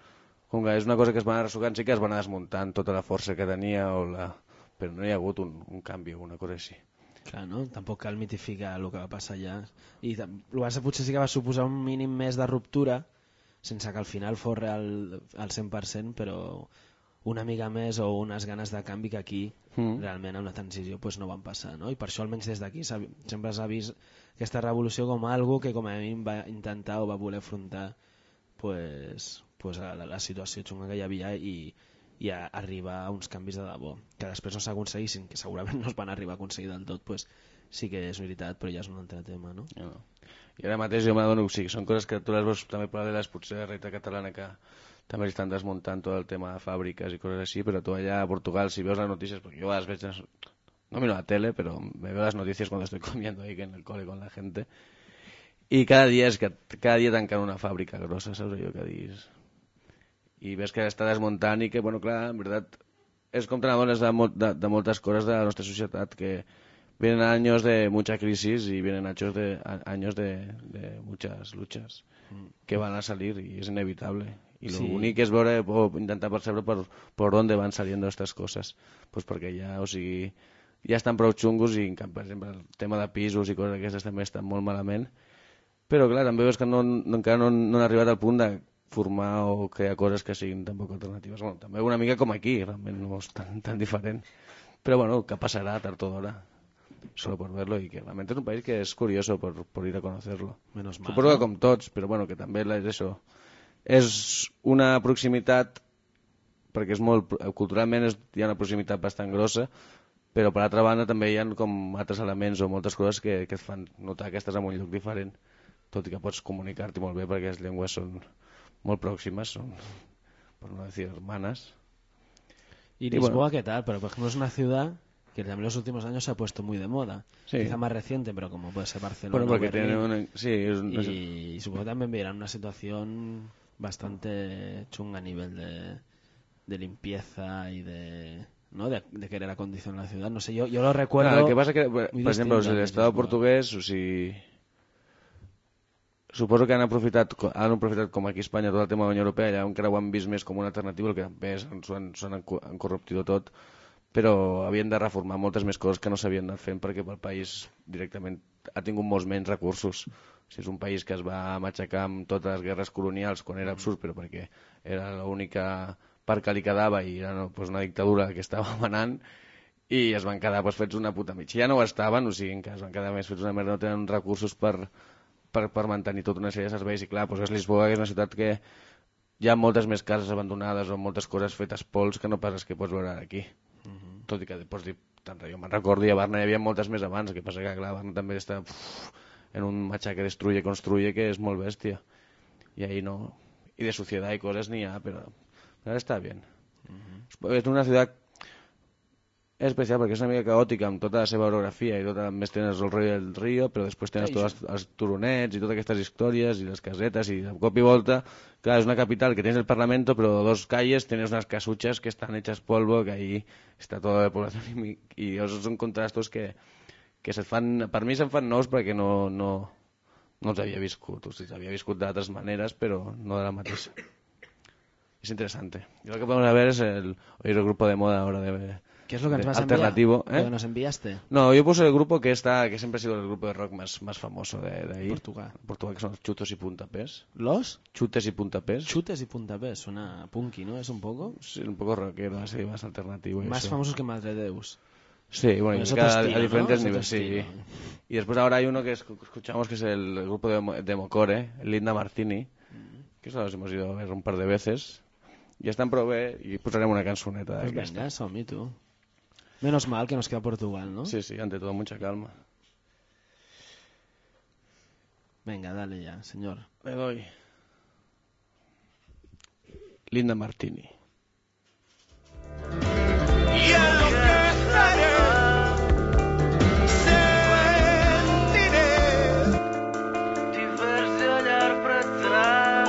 Com que és una cosa que es va anar ressocant, sí que es va anar desmuntant tota la força que tenia, o la... però no hi ha hagut un, un canvi o una cosa així. Clar, no? Tampoc cal mitificar el que va passar allà. I el que passa potser sí que va suposar un mínim més de ruptura, sense que al final fos real al cent per cent, però una mica més o unes ganes de canvi que aquí Mm. realment amb la transició pues, no van passar, no? I per això almenys des d'aquí s'ha- sempre s'ha vist aquesta revolució com algo que com a mínim va intentar o va voler afrontar pues, pues, a la, la situació xunga que hi havia i, i a arribar a uns canvis de debò que després no s'aconseguissin, que segurament no es van arribar a aconseguir del tot, pues, sí que és veritat, però ja és un altre tema, no? No. I ara mateix jo m'adono, o sigui, són coses que tu les veus també paral·leles potser a la realitat catalana, que també estan desmuntant tot el tema de fàbriques i coses així, però tu allà a Portugal, si veus les notícies, perquè jo a vegades veig, no miro la tele, pero me veo las noticias cuando estoy comiendo ahí en el cole con la gente, i cada dia és que cada dia tanquen una fàbrica grossa, saps allò que dius? I ves que està desmuntant i que, bueno, clar, en veritat, és com te n'adones de, molt, de, de moltes coses de la nostra societat, que vienen años de mucha crisis y vienen años de, años de, de muchas luchas que van a salir y es inevitable. Y lo Sí. único es veure, o intentar percebre por, por dónde van saliendo estas cosas. Pues perquè ja, o sigui, ja estan prou xungos i, per exemple, el tema de pisos i coses d'aquestes també estan molt malament. Però, clar, també veus que no, no, encara no, no han arribat al punt de formar o crear coses que siguin tampoc alternatives. Bueno, també una mica com aquí, realment no és tan, tan diferent. Però, bueno, que passarà tard o d'hora. Solo por verlo, y que realmente es un país que es curioso por, por ir a conocerlo. Menos mal, Supongo que ¿no? com tots, però bueno, que també és això. És una proximitat, perquè és molt, culturalment és, hi ha una proximitat bastant grossa, però per altra banda també hi ha com altres elements o moltes coses que, que et fan notar que estàs en un lloc diferent, tot i que pots comunicar-t'hi molt bé perquè les llengües són molt pròximes, són, per no dir hermanes. ¿Y Y Lisboa bueno. qué tal? Pero por ejemplo es una ciudad que también en los últimos años se ha puesto muy de moda. Sí. Quizá más reciente, pero como puede ser Barcelona. Bueno, porque o Berlín. tiene una- sí, es un- y, y supongo que también verán una situación bastante chunga a nivel de, de limpieza y de, ¿no? de, de querer acondicionar la ciudad. No sé, yo, yo lo recuerdo. Claro, el que pasa que, por muy ejemplo, distinto el a Estado Lisboa. portuguès, o sigui, suposo que han aprofitat, han aprofitat com aquí a Espanya tot el tema de la Unió Europea, allà encara ho han vist més com una alternativa, el que també s'ho han, s'ho han, han corruptido tot, però havien de reformar moltes més coses que no s'havien anat fent perquè el país directament ha tingut molts menys recursos. O sigui, és un país que es va matxacar amb totes les guerres colonials quan era absurd, però perquè era l'única part que li quedava i era no, pues una dictadura que estava manant, i es van quedar pues, fets una puta mitja. Ja no ho estaven, o sigui, que es van quedar més fets una merda, no tenen recursos per, per, per mantenir tota una sèrie de serveis, i clar, pues és Lisboa, que és una ciutat que hi ha moltes més cases abandonades o moltes coses fetes pols que no pas les que pots veure ara aquí. Tot i que pots dir, tant, jo me'n recordo, i a Barna hi havia moltes més abans, el que passa que clar, Barna també està uf, en un matxaque destruye, construye, que és molt bèstia. I ahí no... I de societat i coses n'hi ha, però, però està bé. És una ciutat especial perquè és una mica caòtica amb tota la seva orografia i tot, a més tens el riu del Río, però després tens Sí, tots els, els turonets i totes aquestes històries i les casetes i de cop i volta, clar, és una capital que tens el Parlamento, però dos calles tens unes casuchas que estan hechas polvo, que ahí està tota la població i, i esos són contrastos que, que se't fan, per mi se'n fan nous perquè no, no, no els havia viscut, o sigui, havia viscut d'altres maneres, però no de la mateixa. Es interesante. Y lo que podemos ver es el, oír el grupo de moda ahora de... ¿Qué es lo que nos vas a alternativo, enviar? ¿eh? ¿Lo que nos enviaste? No, yo puse el grupo que está, que siempre ha sido el grupo de rock más, más famoso de, de ahí. Portugal. Portugal, que son los Chutos y Puntapés. ¿Los? Chutes y Puntapés. Chutes y Puntapés, suena punky, ¿no? Es un poco. Sí, un poco rockero, así, más alternativo. y Más eso. famosos que Madredeus. Sí, bueno, Es y otro cada- estilo, a diferentes ¿no? Es otro niveles, sí. estilo. Y después ahora hay uno que escu- escuchamos que es el grupo de, Mo- de Mocore, Linda Martini, que eso los hemos ido a ver un par de veces. Y están probé y posaremos una cançoneta Pues d'aquesta. venga, som-hi, tú. Menos mal que nos queda Portugal, ¿no? Sí, sí, ante todo mucha calma. Venga, dale ya, señor. Le doy. Linda Martini. Y en lo que estaré, sentiré Tiveste a olhar para trás,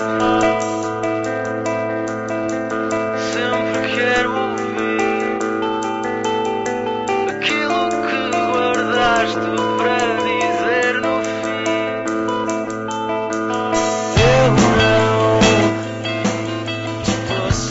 sempre quero ouvir aquilo que guardaste para dizer no fim. Eu não posso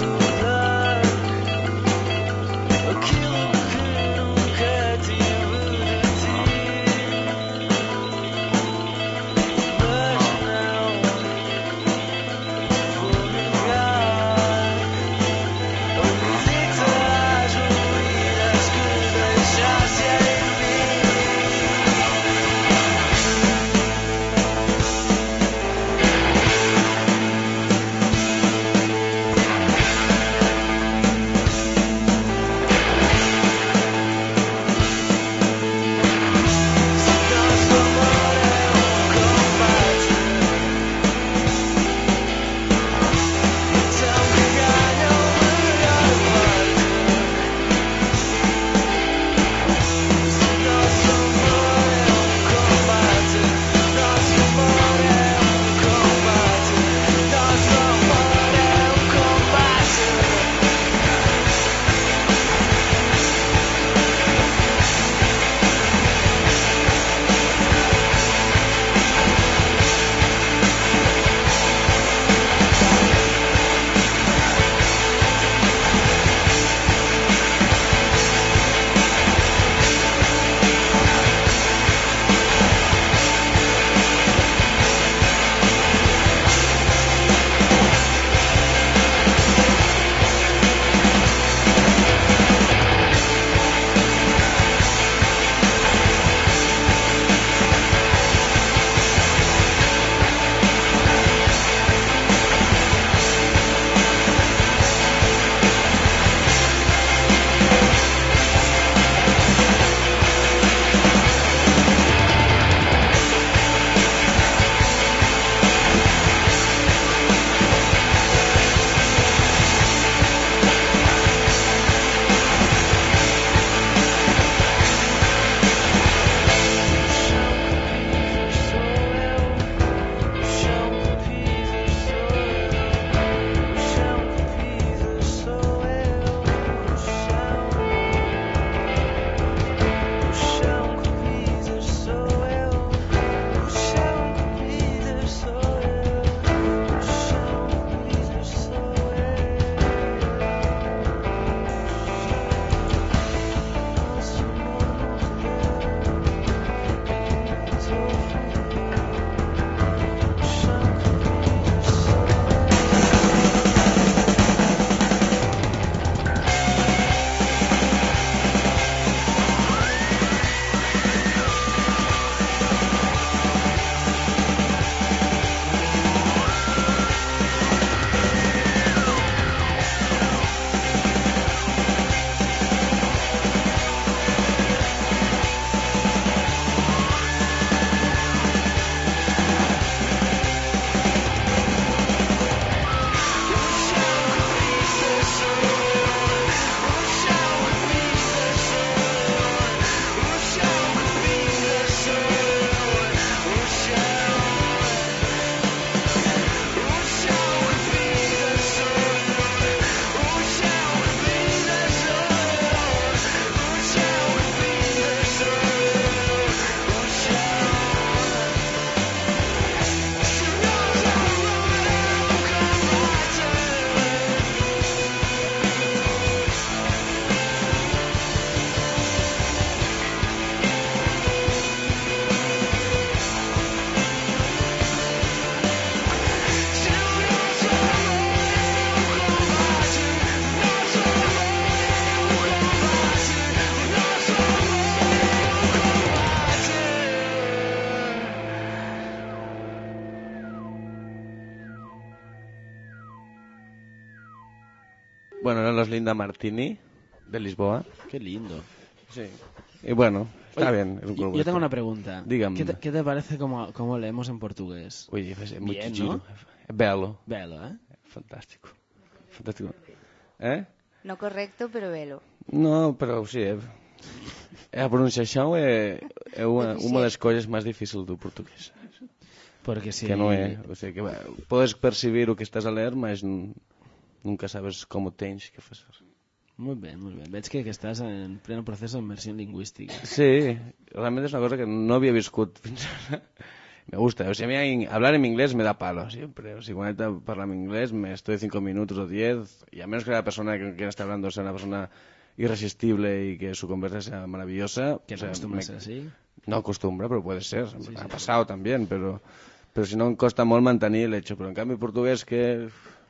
llaman los Linda Martini, de Lisboa. Qué lindo. Sí. Y bueno, está Oye, bien. Es un yo grupo. tengo una pregunta. Dígame. ¿Qué te, qué te parece cómo, cómo leemos en portugués? Uy, es muy Bien, chido. ¿no? Bello. Bello, ¿eh? Fantástico. Fantástico. Eh? No correcto, pero velo. No, però sí, eh? A pronunciação é, é uma, uma das coisas mais difíceis do português. Porque si... Que não é, ou seja, que podes percibir o que estás a ler, mas nunca sabes como tens que fazer. Muy bien, muy bien. Veig que, que estàs en pleno proceso d'inmersió lingüística. Sí, realmente es una cosa que no había viscut fins ara. Me gusta, o sea, a mí hablar en inglés me da palo siempre. O sea, cuando hablo en inglés me estoy cinco minutos o diez, y a menos que la persona que quiera estar hablando sea una persona irresistible y que su conversa sea maravillosa. Que o sea, no acostumbra me... ser así. No acostumbra, pero puede ser. Sí, ha sí, pasado sí. también, pero, pero si no em costa molt mantenir el hecho. Pero en cambio portugués que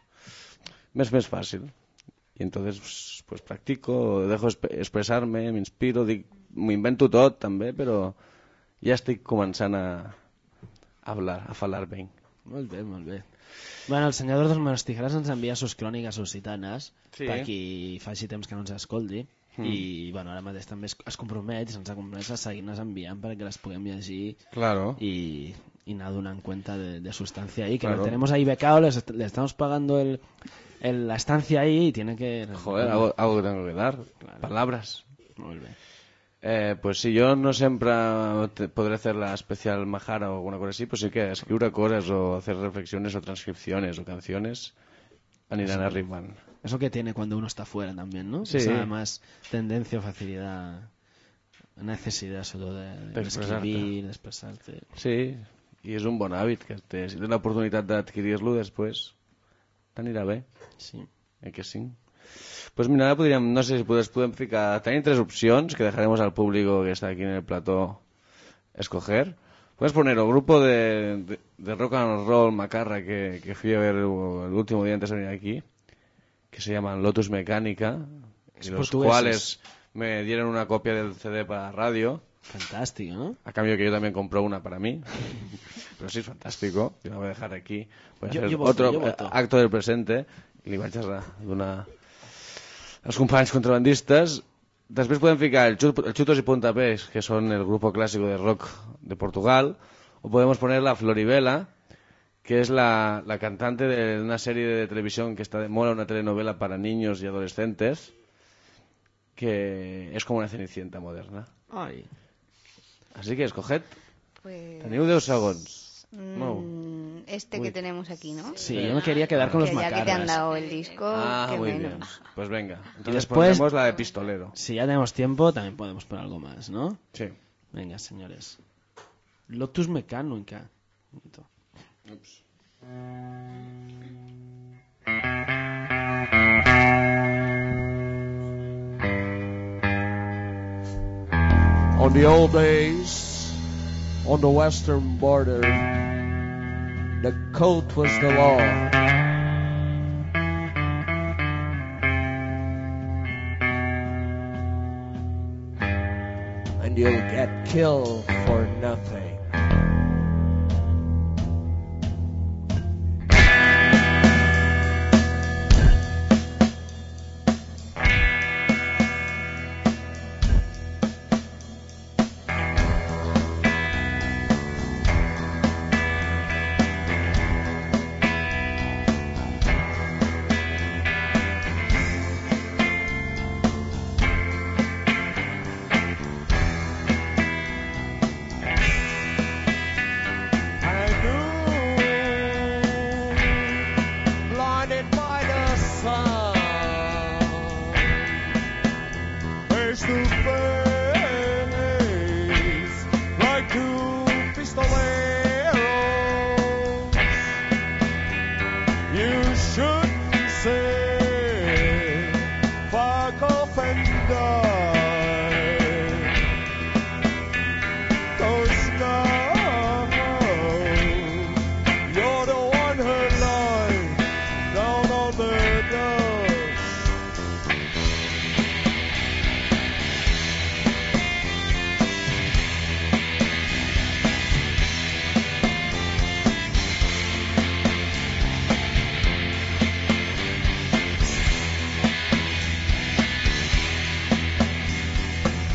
es más fácil. Y entonces pues, pues practico, dejo expresarme, me inspiro, dic, m'ho invento tot també, però ja estic començant a hablar, a falar bé. Molt bé, molt bé. Bueno, el senyor dels meus tijeras ens envia sus cròniques occitanes, sí. per qui faci temps que no ens escolti, mm. i bueno, ara mateix també es, es compromet, se'ns ha compromès a seguir-nos enviant perquè les puguem llegir claro. y, y anar donant cuenta de, de su estancia ahí, que claro. lo tenemos ahí becado, les, le estamos pagando el, el, la estancia ahí y tiene que... Joder, algo, algo que tengo que dar, claro. Palabras. Molt bé. Eh, pues si yo no siempre te podré hacer la especial majara o alguna cosa así, pues sí que escribir cosas o hacer reflexiones o transcripciones o canciones anirán eso, arribando. Eso que tiene cuando uno está fuera también, ¿no? Sí. Esa más tendencia o facilidad, necesidad solo de, de escribir, de expresarte. Sí, y es un bon hàbit que te, si tens l'oportunitat d'adquirir-lo després t'anirà bé. Sí. Eh que sí? Pues mira, ahora podríem, no sé si podem, podem ficar... Tenim tres opcions que dejaremos al público que está aquí en el plató escoger. Puedes poner el grupo de, de, de rock and roll macarra que, que fui a ver el último día antes de venir aquí, que se llaman Lotus Mecánica, y los cuales me dieron una copia del C D para radio. Fantástico, ¿no? A cambio que yo también compré una para mí. Pero sí, es fantástico. Yo la voy a dejar aquí. Voy a yo, hacer yo voto, otro yo voto. acto del presente i li vaig a donar als companys contrabandistes. Després podem ficar el, Chut, el Chutos y Puntapés, que son el grupo clásico de rock de Portugal, o podemos poner la Floribela, que es la, la cantante de una serie de televisión que está de moda, una telenovela para niños y adolescentes, que es como una Cenicienta moderna. Ay. Así que escoged. Pues... Teniu deu segons. Mm, no. Este Uy. que tenemos aquí, ¿no? Sí, yo me quería quedar con que los ya macarras. que te han dado el disco, Ah, que muy menos. bien. Pues venga. Entonces Y después, ponemos la de Pistolero. Si ya tenemos tiempo, también podemos poner algo más, ¿no? Sí. Venga, señores. Lotus Mecánica. Ups. On the old days, on the western border, the code was the law. And you'll get killed for nothing.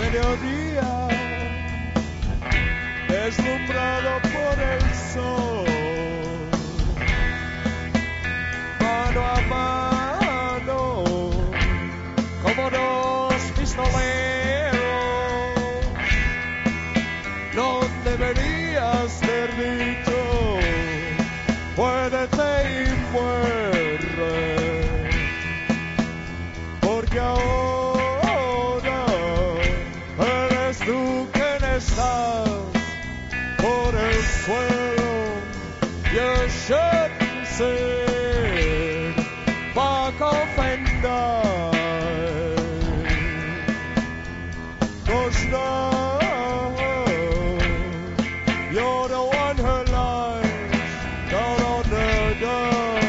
mediodía, deslumbrado por el sol, mano a mano, como dos pistoleros, no deberías haber dicho, muérete y muere, porque ahora eres tú quien estás por el suelo. You shouldn't sit back off and die, 'cause now you're the one who lies down on the dust.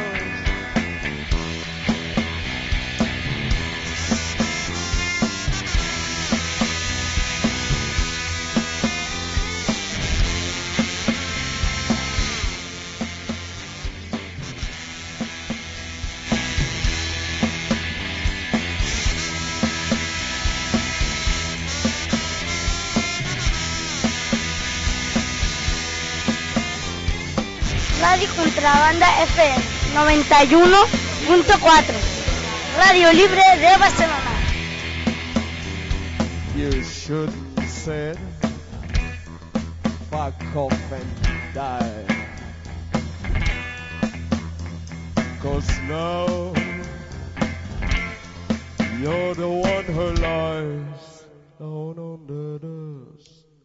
Radio Contrabanda F M noventa y uno punto cuatro, Radio Libre de Barcelona. You shouldn't say fuck off and die, 'cause now you're the one who lies down on the dust.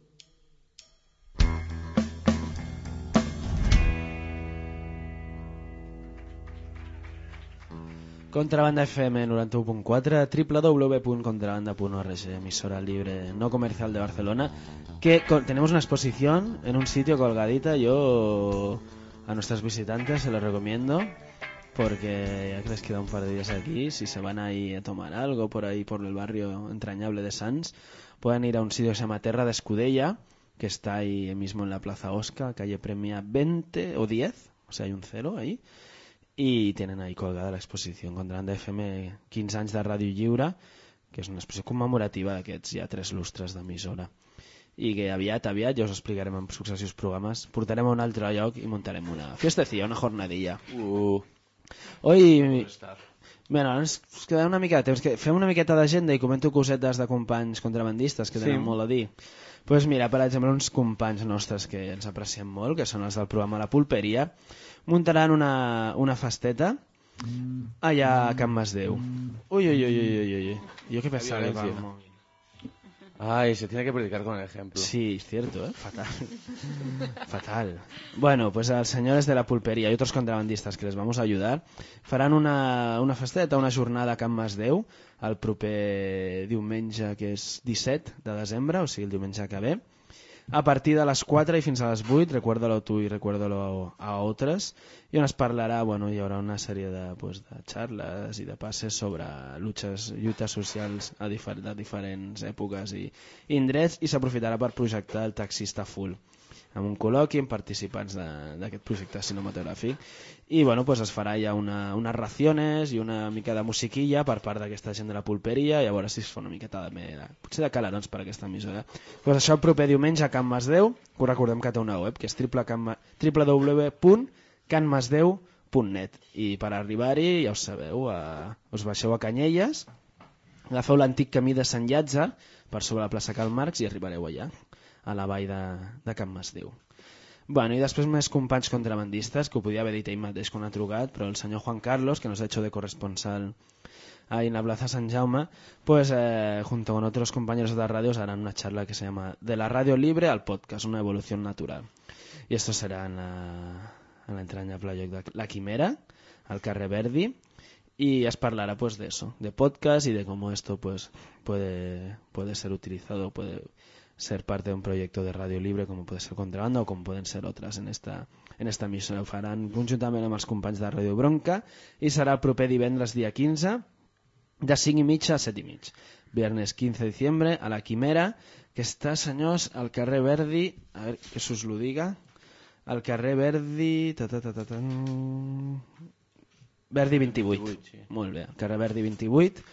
Contrabanda F M noranta u punt quatre, doble u doble u doble u punt contrabanda punt org, emisora libre no comercial de Barcelona, que con, tenemos una exposición en un sitio colgadita. Yo a nuestros visitantes se lo recomiendo, porque ya que les queda un par de días aquí, si se van ahí a tomar algo por ahí por el barrio entrañable de Sants, pueden ir a un sitio que se llama Terra de Escudella, que está ahí mismo en la Plaza Osca, calle Premia veinte o diez, o sea hay un cero ahí, i tenen ahí colgada l'exposició Contrabanda F M quinze anys de Ràdio Lliure, que és una exposició commemorativa d'aquests ja tres lustres d'emissora, i que aviat, aviat, ja us explicarem en successius programes, portarem a un altre lloc i muntarem una fiestecilla, una jornadilla. Uh. Hoy... Bueno, ara ens queda una mica de temps, que fem una miqueta d'agenda i comento cosetes de companys contrabandistes que tenen sí. molt a dir. Doncs pues mira, per exemple, uns companys nostres que ens apreciem molt, que són els del programa La Pulperia, muntaran una, una festeta allà a Can Masdeu. Uy, uy, uy, uy, uy, uy. Yo qué pensaba que el móvil. Ay, se tiene que predicar con el ejemplo. Sí, cierto, ¿eh? Fatal. Fatal. Bueno, pues a los señores de La Pulpería y otros contrabandistas que les vamos a ayudar faran una, una festeta, una jornada a Can Masdeu el proper diumenge, que és disset de desembre, o sigui el diumenge que ve, a partir de les quatre i fins a les vuit, recuérdalo tú y recuérdalo a otros, i on es parlarà, bueno, hi haurà una sèrie de, pues, de xarles i de passes sobre luches, lluites socials a, difer a diferents èpoques i indrets, i s'aprofitarà per projectar el Taxista Full, amb un col·loqui amb participants d'aquest projecte cinematogràfic, i bueno, pues es farà ja una, unes raciones i una mica de musiquilla per part d'aquesta gent de La Pulperia, i a veure si es fa una miqueta de, de, potser de calarons per aquesta emissora. Pues això el proper diumenge a Can Masdeu, que recordem que té una web, que és doble u doble u doble u punt can masdeu punt net, i per arribar-hi, ja us sabeu, a, us baixeu a Canyelles, agafeu l'antic camí de Sant Llàtzer per sobre la plaça Karl Marx i arribareu allà, a la vall de, de Can Masdeu. Bueno, i després més companys contrabandistes, que ho podia haver dit ell mateix quan ha trucat, però el senyor Juan Carlos, que nos ha hecho de corresponsal ahí en la Plaza San Jaume, pues eh, junto con otros compañeros de la radio harán una charla que se llama De la radio libre al podcast, una evolución natural. Y esto será en la, en la entrañable lloc de La Quimera, al carrer Verdi, y es parlará pues de eso, de podcast y de cómo esto pues puede, puede ser utilizado, puede ser parte de un proyecto de radio libre, como puede ser Contrabanda o como pueden ser otras en esta, en esta emissora. Ho faran conjuntament amb els companys de Radio Bronca i serà el proper divendres dia quinze de cinc i mitja a set i mig. Viernes quinze de diciembre a La Quimera, que està, senyors, al carrer Verdi, a veure que us lo diga, al carrer Verdi... Ta, ta, ta, ta, ta, Verdi vint-i-vuit. Sí. Molt bé, al carrer Verdi vint-i-vuit.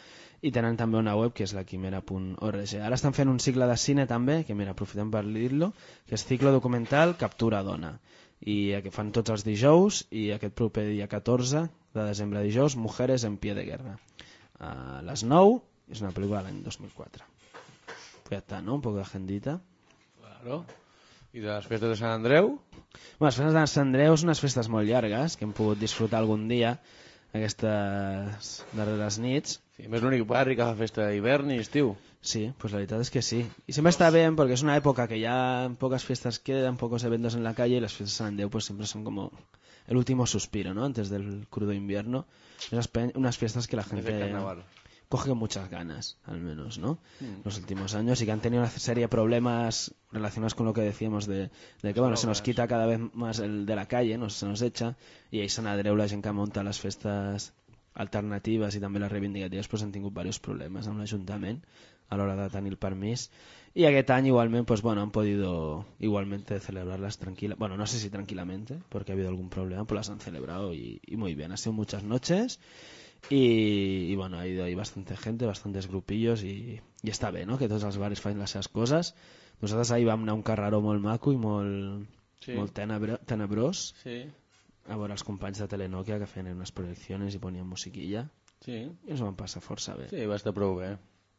i tenen també una web que és la quimera punt org. Ara estan fent un cicle de cine també, que mira, aprofitem per dir-lo, que és ciclo documental Captura Dona, i que fan tots els dijous, i aquest proper dia catorze de desembre dijous, Mujeres en pie de guerra. A les nou, és una pel·lícula de l'any dos mil quatre. Pues ja està, ¿no? Un poco de agendita. Claro. I de les festes de Sant Andreu? Bueno, les festes de Sant Andreu són unes festes molt llargues, que hem pogut disfrutar algun dia, aquestes darreres nits. Sí, més l'únic barri que fa festa d'hivern i estiu. Sí, pues la veritat és que sí. Y siempre está bien porque es una época que ya pocas fiestas quedan, pocos eventos en la calle, y las fiestas de Sant Andreu pues siempre son como el último suspiro, ¿no? Antes del crudo invierno. Unas, unas fiestas que la gente coge con muchas ganas, al menos, ¿no? Mm. Los últimos años, y que han tenido una serie de problemas relacionados con lo que decíamos de, de que, bueno, se nos quita cada vez más el de la calle, ¿no? Se nos echa, y ahí Sant Andreu la gent que munta les festes alternatives i també les reivindicatives pues han tingut diversos problemes amb l'Ajuntament a l'hora de tenir el permís, y aquest any igualmente pues bueno han podido igualmente celebrarlas tranquila, bueno no sé si tranquilamente porque ha habido algún problema, pues las han celebrado y, y muy bien, ha sido muchas noches y, y bueno ha ido ahí bastante gente, bastantes grupillos y, y està bé, no? Que tots els bares fan les seves coses. Nosaltres ahir vam anar a un carreró molt maco i molt, sí. molt tenebro, tenebrós, sí. A veure els companys de Telenokia que feien unes projeccions i ponien musiquilla, sí. I ens ho vam passar força bé. Sí, va estar prou bé.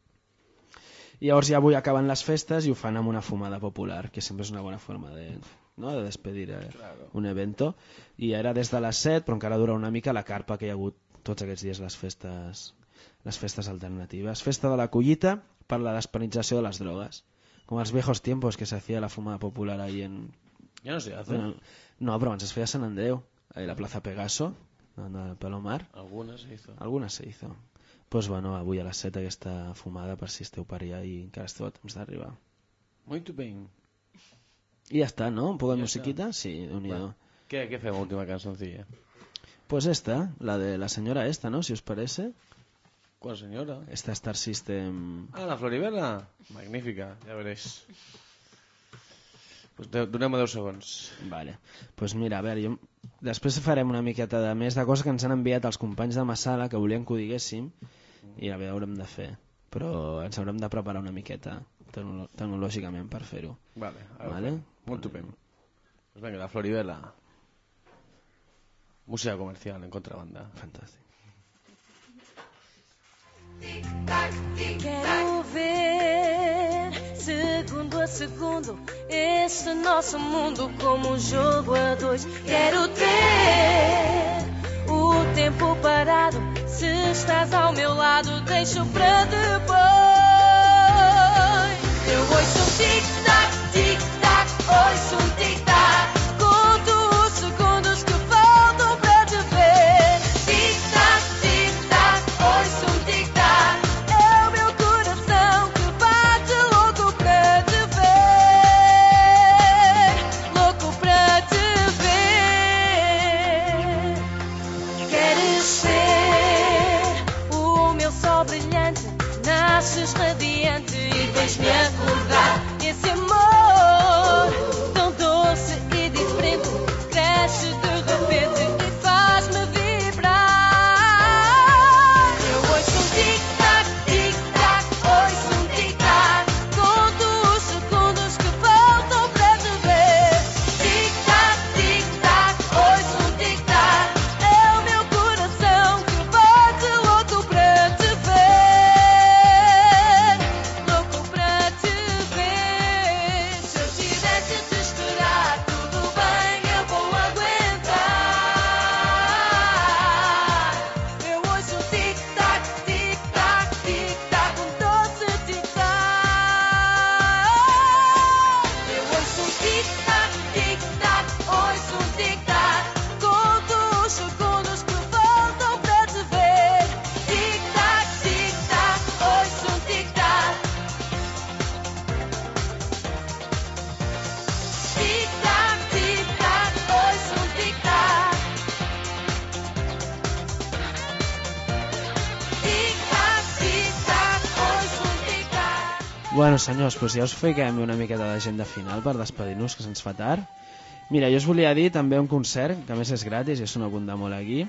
I llavors ja avui acaben les festes i ho fan amb una fumada popular, que sempre és una bona forma de, no? de despedir eh, claro. un evento. I era des de les set, però encara dura una mica la carpa que hi ha hagut tots aquests dies les festes, les festes alternatives. Festa de la collita per la despenalització de les drogues, com els viejos tiempos que se hacía la fumada popular ahí en... Ja no se hace. Bueno, no, però abans es feia a Sant Andreu, ahí la plaza Pegaso, de Palomar. Alguna se hizo. Alguna se hizo. Pues bueno, avui a les set aquesta fumada per si esteu per allà i encara esteu a temps d'arribar. Muito bien. I ja està, ¿no? Un poco de ja musiquita? Està. Sí, unido. ¿Qué, ¿Qué fue última cancioncilla? Pues esta, la de la señora esta, ¿no? Si os parece. ¿Cuál señora? Esta Star System... Ah, la Floribela. Magnífica, ja veréis. Pues donem-me deu segons. Vale. Pues mira, a veure, jo... després farem una miqueta de més de coses que ens han enviat els companys de Massala que volien que ho diguéssim i a veure, haurem de fer. Però ens haurem de preparar una miqueta tecnolo tecnològicament per fer-ho. Vale, vale? Molt bé. Pues venga, la Floribela. Música comercial en contrabanda. Fantàstic. Quero ver, segundo a segundo, este nosso mundo como um jogo a dois. Quero ter o tempo parado. Se estás ao meu lado, deixo pra depois. Eu ouço um tic-tac, tic-tac, ouço um tic-tac. Conto os segundos que faltam pra te ver. Tic-tac, tic-tac, ouço um tic-tac. É o meu coração que bate louco pra te ver. Louco pra te ver. Queres ser o meu sol brilhante? Nasces radiante e vens-me acordar. Esse amor tão doce e diferente cresce de repente e faz-me vibrar. Eu ouço um tic-tac, tic-tac, ouço um tic-tac. Conto os segundos que faltam para te ver. Tic-tac, tic-tac, ouço um tic-tac. É o meu coração que bate louco para te ver. Louco para te ver. Se eu tivesse de esperar, tudo bem, eu vou aguentar. Eu ouço um tic-tac, tic-tac, tic-tac, um doce tic-tac. Eu ouço um tic-tac, tic-tac, ouço um tic-tac. Conto os segundos que faltam para te ver. Tic-tac, tic-tac, ouço um tic-tac. Tic-tac, tic-tac, ouço um tic-tac. Tic-tac, tic-tac, ouço um tic-tac. Bueno, senyors, doncs ja us fiquem una miqueta d'agenda final per despedir-nos, que se'ns fa tard. Mira, jo us volia dir també un concert, que a més és gratis i és un apunt de molt aquí,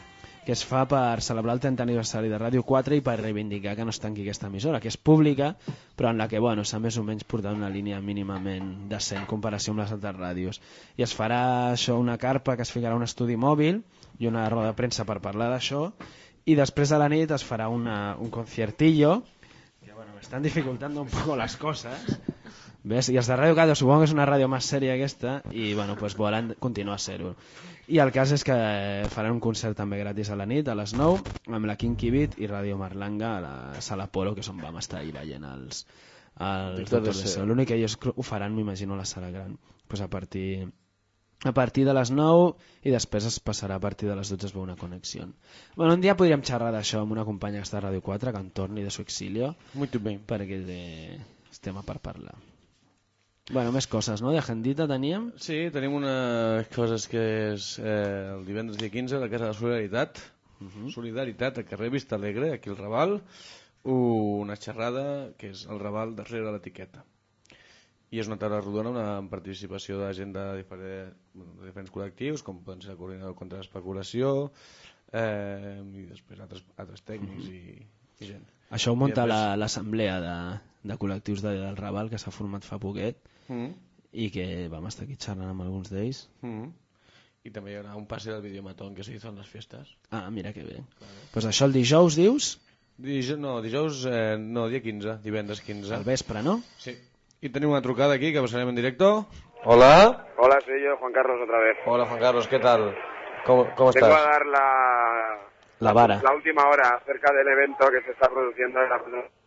que es fa per celebrar el trentè aniversari de Ràdio quatre i per reivindicar que no es tanqui aquesta emissora, que és pública, però en la que bueno, s'ha més o menys portat una línia mínimament decent en comparació amb les altres ràdios. I es farà això, una carpa que es ficarà un estudi mòbil i una roda de premsa per parlar d'això, i després a la nit es farà una, un conciertillo, que bueno, me están dificultando un poco las cosas. ¿Ves? I els de Ràdio quatre supongo que és una ràdio més sèria aquesta i bueno, pues volen continuar a ser-ho. I el cas és que faran un concert també gratis a la nit, a les nou, amb la Kinky Beat i Ràdio Marlanga a la Sala Polo, que és on vam estar ahir veient els, els Doctors de Sol. L'únic que ells ho faran, m'imagino, a la sala gran. Pues a partir, a partir de les nou i després es passarà a partir de les dotze es veu una connexió. Bueno, un dia podríem xerrar d'això amb una companya que està a Ràdio quatre, que en torni de su exilio, Muito bem. perquè de... estem a per parlar. Bueno, més coses, no? De agendita teníem? Sí, tenim unes coses que és eh, el divendres dia quinze a la Casa de la Solidaritat. Uh -huh. Solidaritat, al carrer Vista Alegre, aquí al Raval. Una xerrada que és el Raval darrere l'etiqueta. I és una taula rodona una, amb participació de gent de, diferent, de diferents col·lectius, com poden ser el coordinador contra l'especulació, eh, i després altres, altres tècnics uh -huh. i, i gent. Això ho munta després... l'assemblea de, de col·lectius de, del Raval, que s'ha format fa poquet, Mm. i que vam estar aquí xerrant amb alguns d'ells. Mm. I també hi haurà un passe del videomatón que se hizo en les festes. Ah, mira que bé. Claro. Pues això el dijous, dius? Dijous, no, dijous, eh, no, dia quinze, divendres quinze. Al vespre, ¿no? Sí. Y tenim una trucada aquí que pasarem en directo. Hola. Hola, soy yo, Juan Carlos, otra vez. Hola, Juan Carlos, ¿qué tal? ¿Cómo, cómo Vengo estás? a dar la... La vara. La última hora acerca del evento que se está produciendo en la...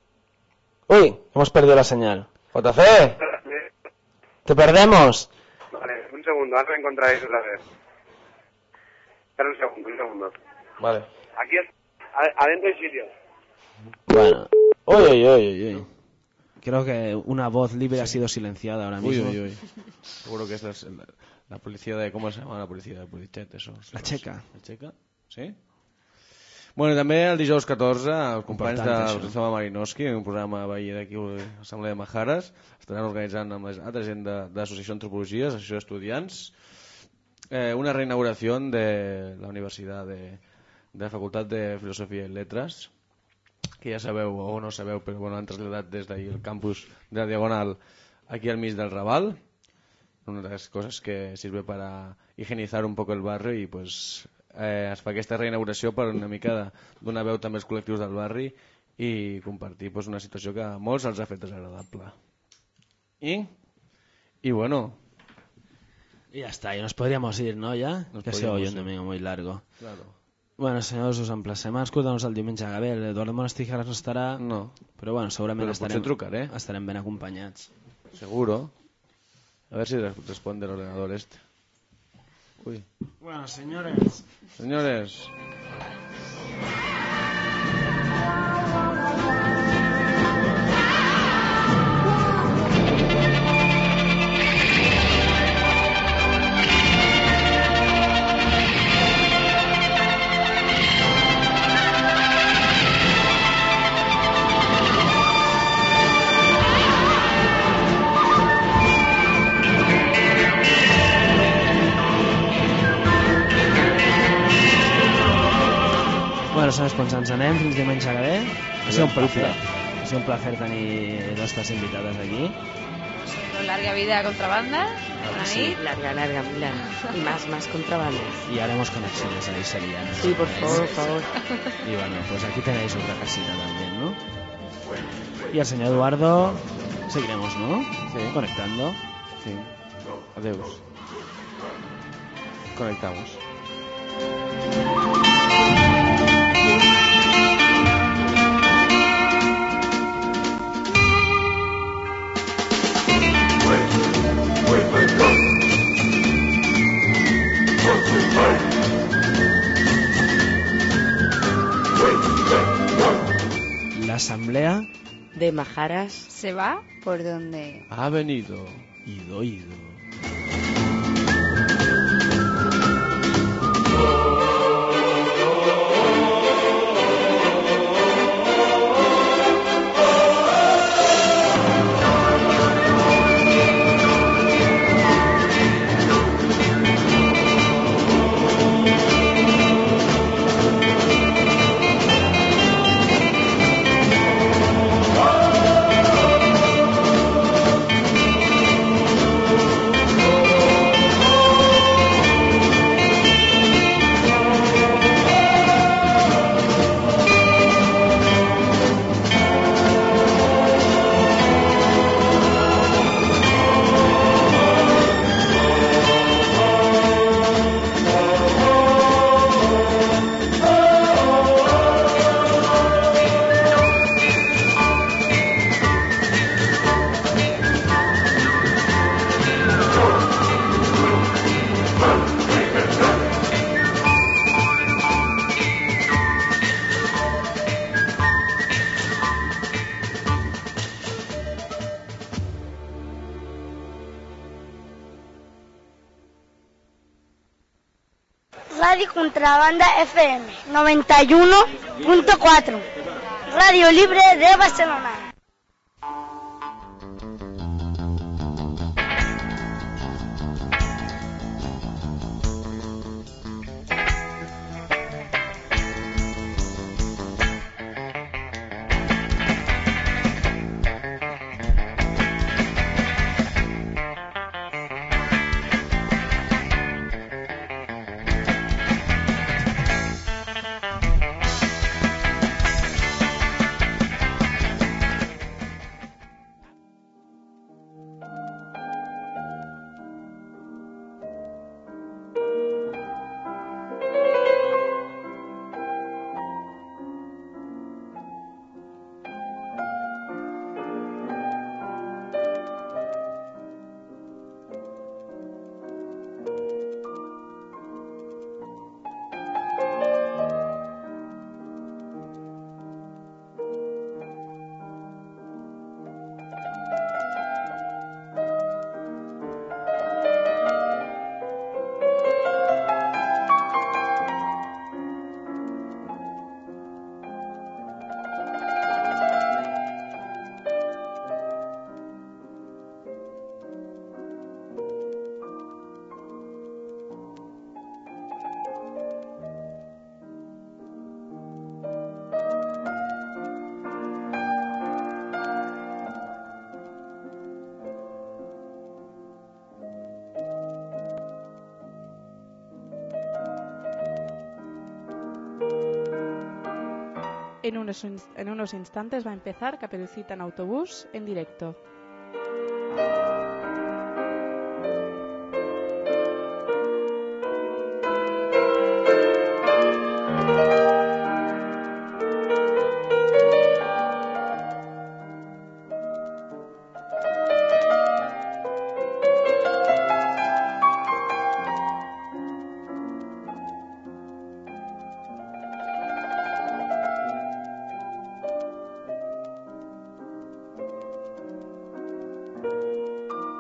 Uy, hemos perdido la señal. J C, te perdemos. Vale, un segundo, ahora me encontraréis otra vez. Espera un segundo, un segundo. Vale. Aquí es... a- adentro hay sitio. Bueno. Uy, uy, uy, uy. Creo que una voz libre ha sido silenciada ahora Uy, mismo. uy, uy. Seguro que es la, la, la policía de... ¿Cómo se llama la policía de Polichet? Eso. La Checa. La Checa? Sí? Bueno, també el dijous catorze, els companys Important, del això. Rizoma Marinowski, un programa veí d'aquí a l'Assemblea de Majares, estaran organitzant amb la altra gent de, de l'Associació d'Antropologia, l'Associació d'Estudiants, eh, una reinauguració de la Universitat de, de la Facultat de Filosofia i Letras, que ja sabeu o no sabeu, però bueno, han traslladat des d'ahir el campus de la Diagonal aquí al mig del Raval, una de las cosas que sirve para higienizar un poco el barrio i pues, eh, es fa aquesta reinauguració per una mica de donar veu també als col·lectius del barri i compartir pues, una situació que a molts els ha fet desagradable. I, y bueno... Y ya está, y nos podríamos ir, ¿no? Ya, Nos que ha sido hoy podríamos un ir. domingo muy largo. Claro. Bueno, senyors, us emplacem a escoltar-nos el diumenge que ve. L'Eduardo Monastijeras no estarà, no. però bueno, segurament Però estarem, potser trucaré. estarem ben acompanyats. Seguro. A ver si responde el ordenador este. Uy. Bueno, señores. Señores. Bueno, senyors, doncs ens anem fins diumenge que ve. Ha sido un placer. Ha sido un placer tenir nostres invitades aquí. Con larga vida a contrabanda. Buena Sí, nit. larga, larga, muy larga. Y más, más contrabando. Y haremos conexiones ahí serían. Sí, por favor, por favor. Y bueno, pues aquí tenéis otra casita también, ¿no? Y al señor Eduardo seguiremos, ¿no? Sí. Conectando. Sí. Adeus. Conectamos. La asamblea De Majaras. ¿Se va? ¿Por dónde? Ha venido. Ido, ido. Radio Contrabanda F M noventa y uno punto cuatro. Radio Libre de Barcelona. En unos, en unos instantes va a empezar Caperucita en Autobús en directo.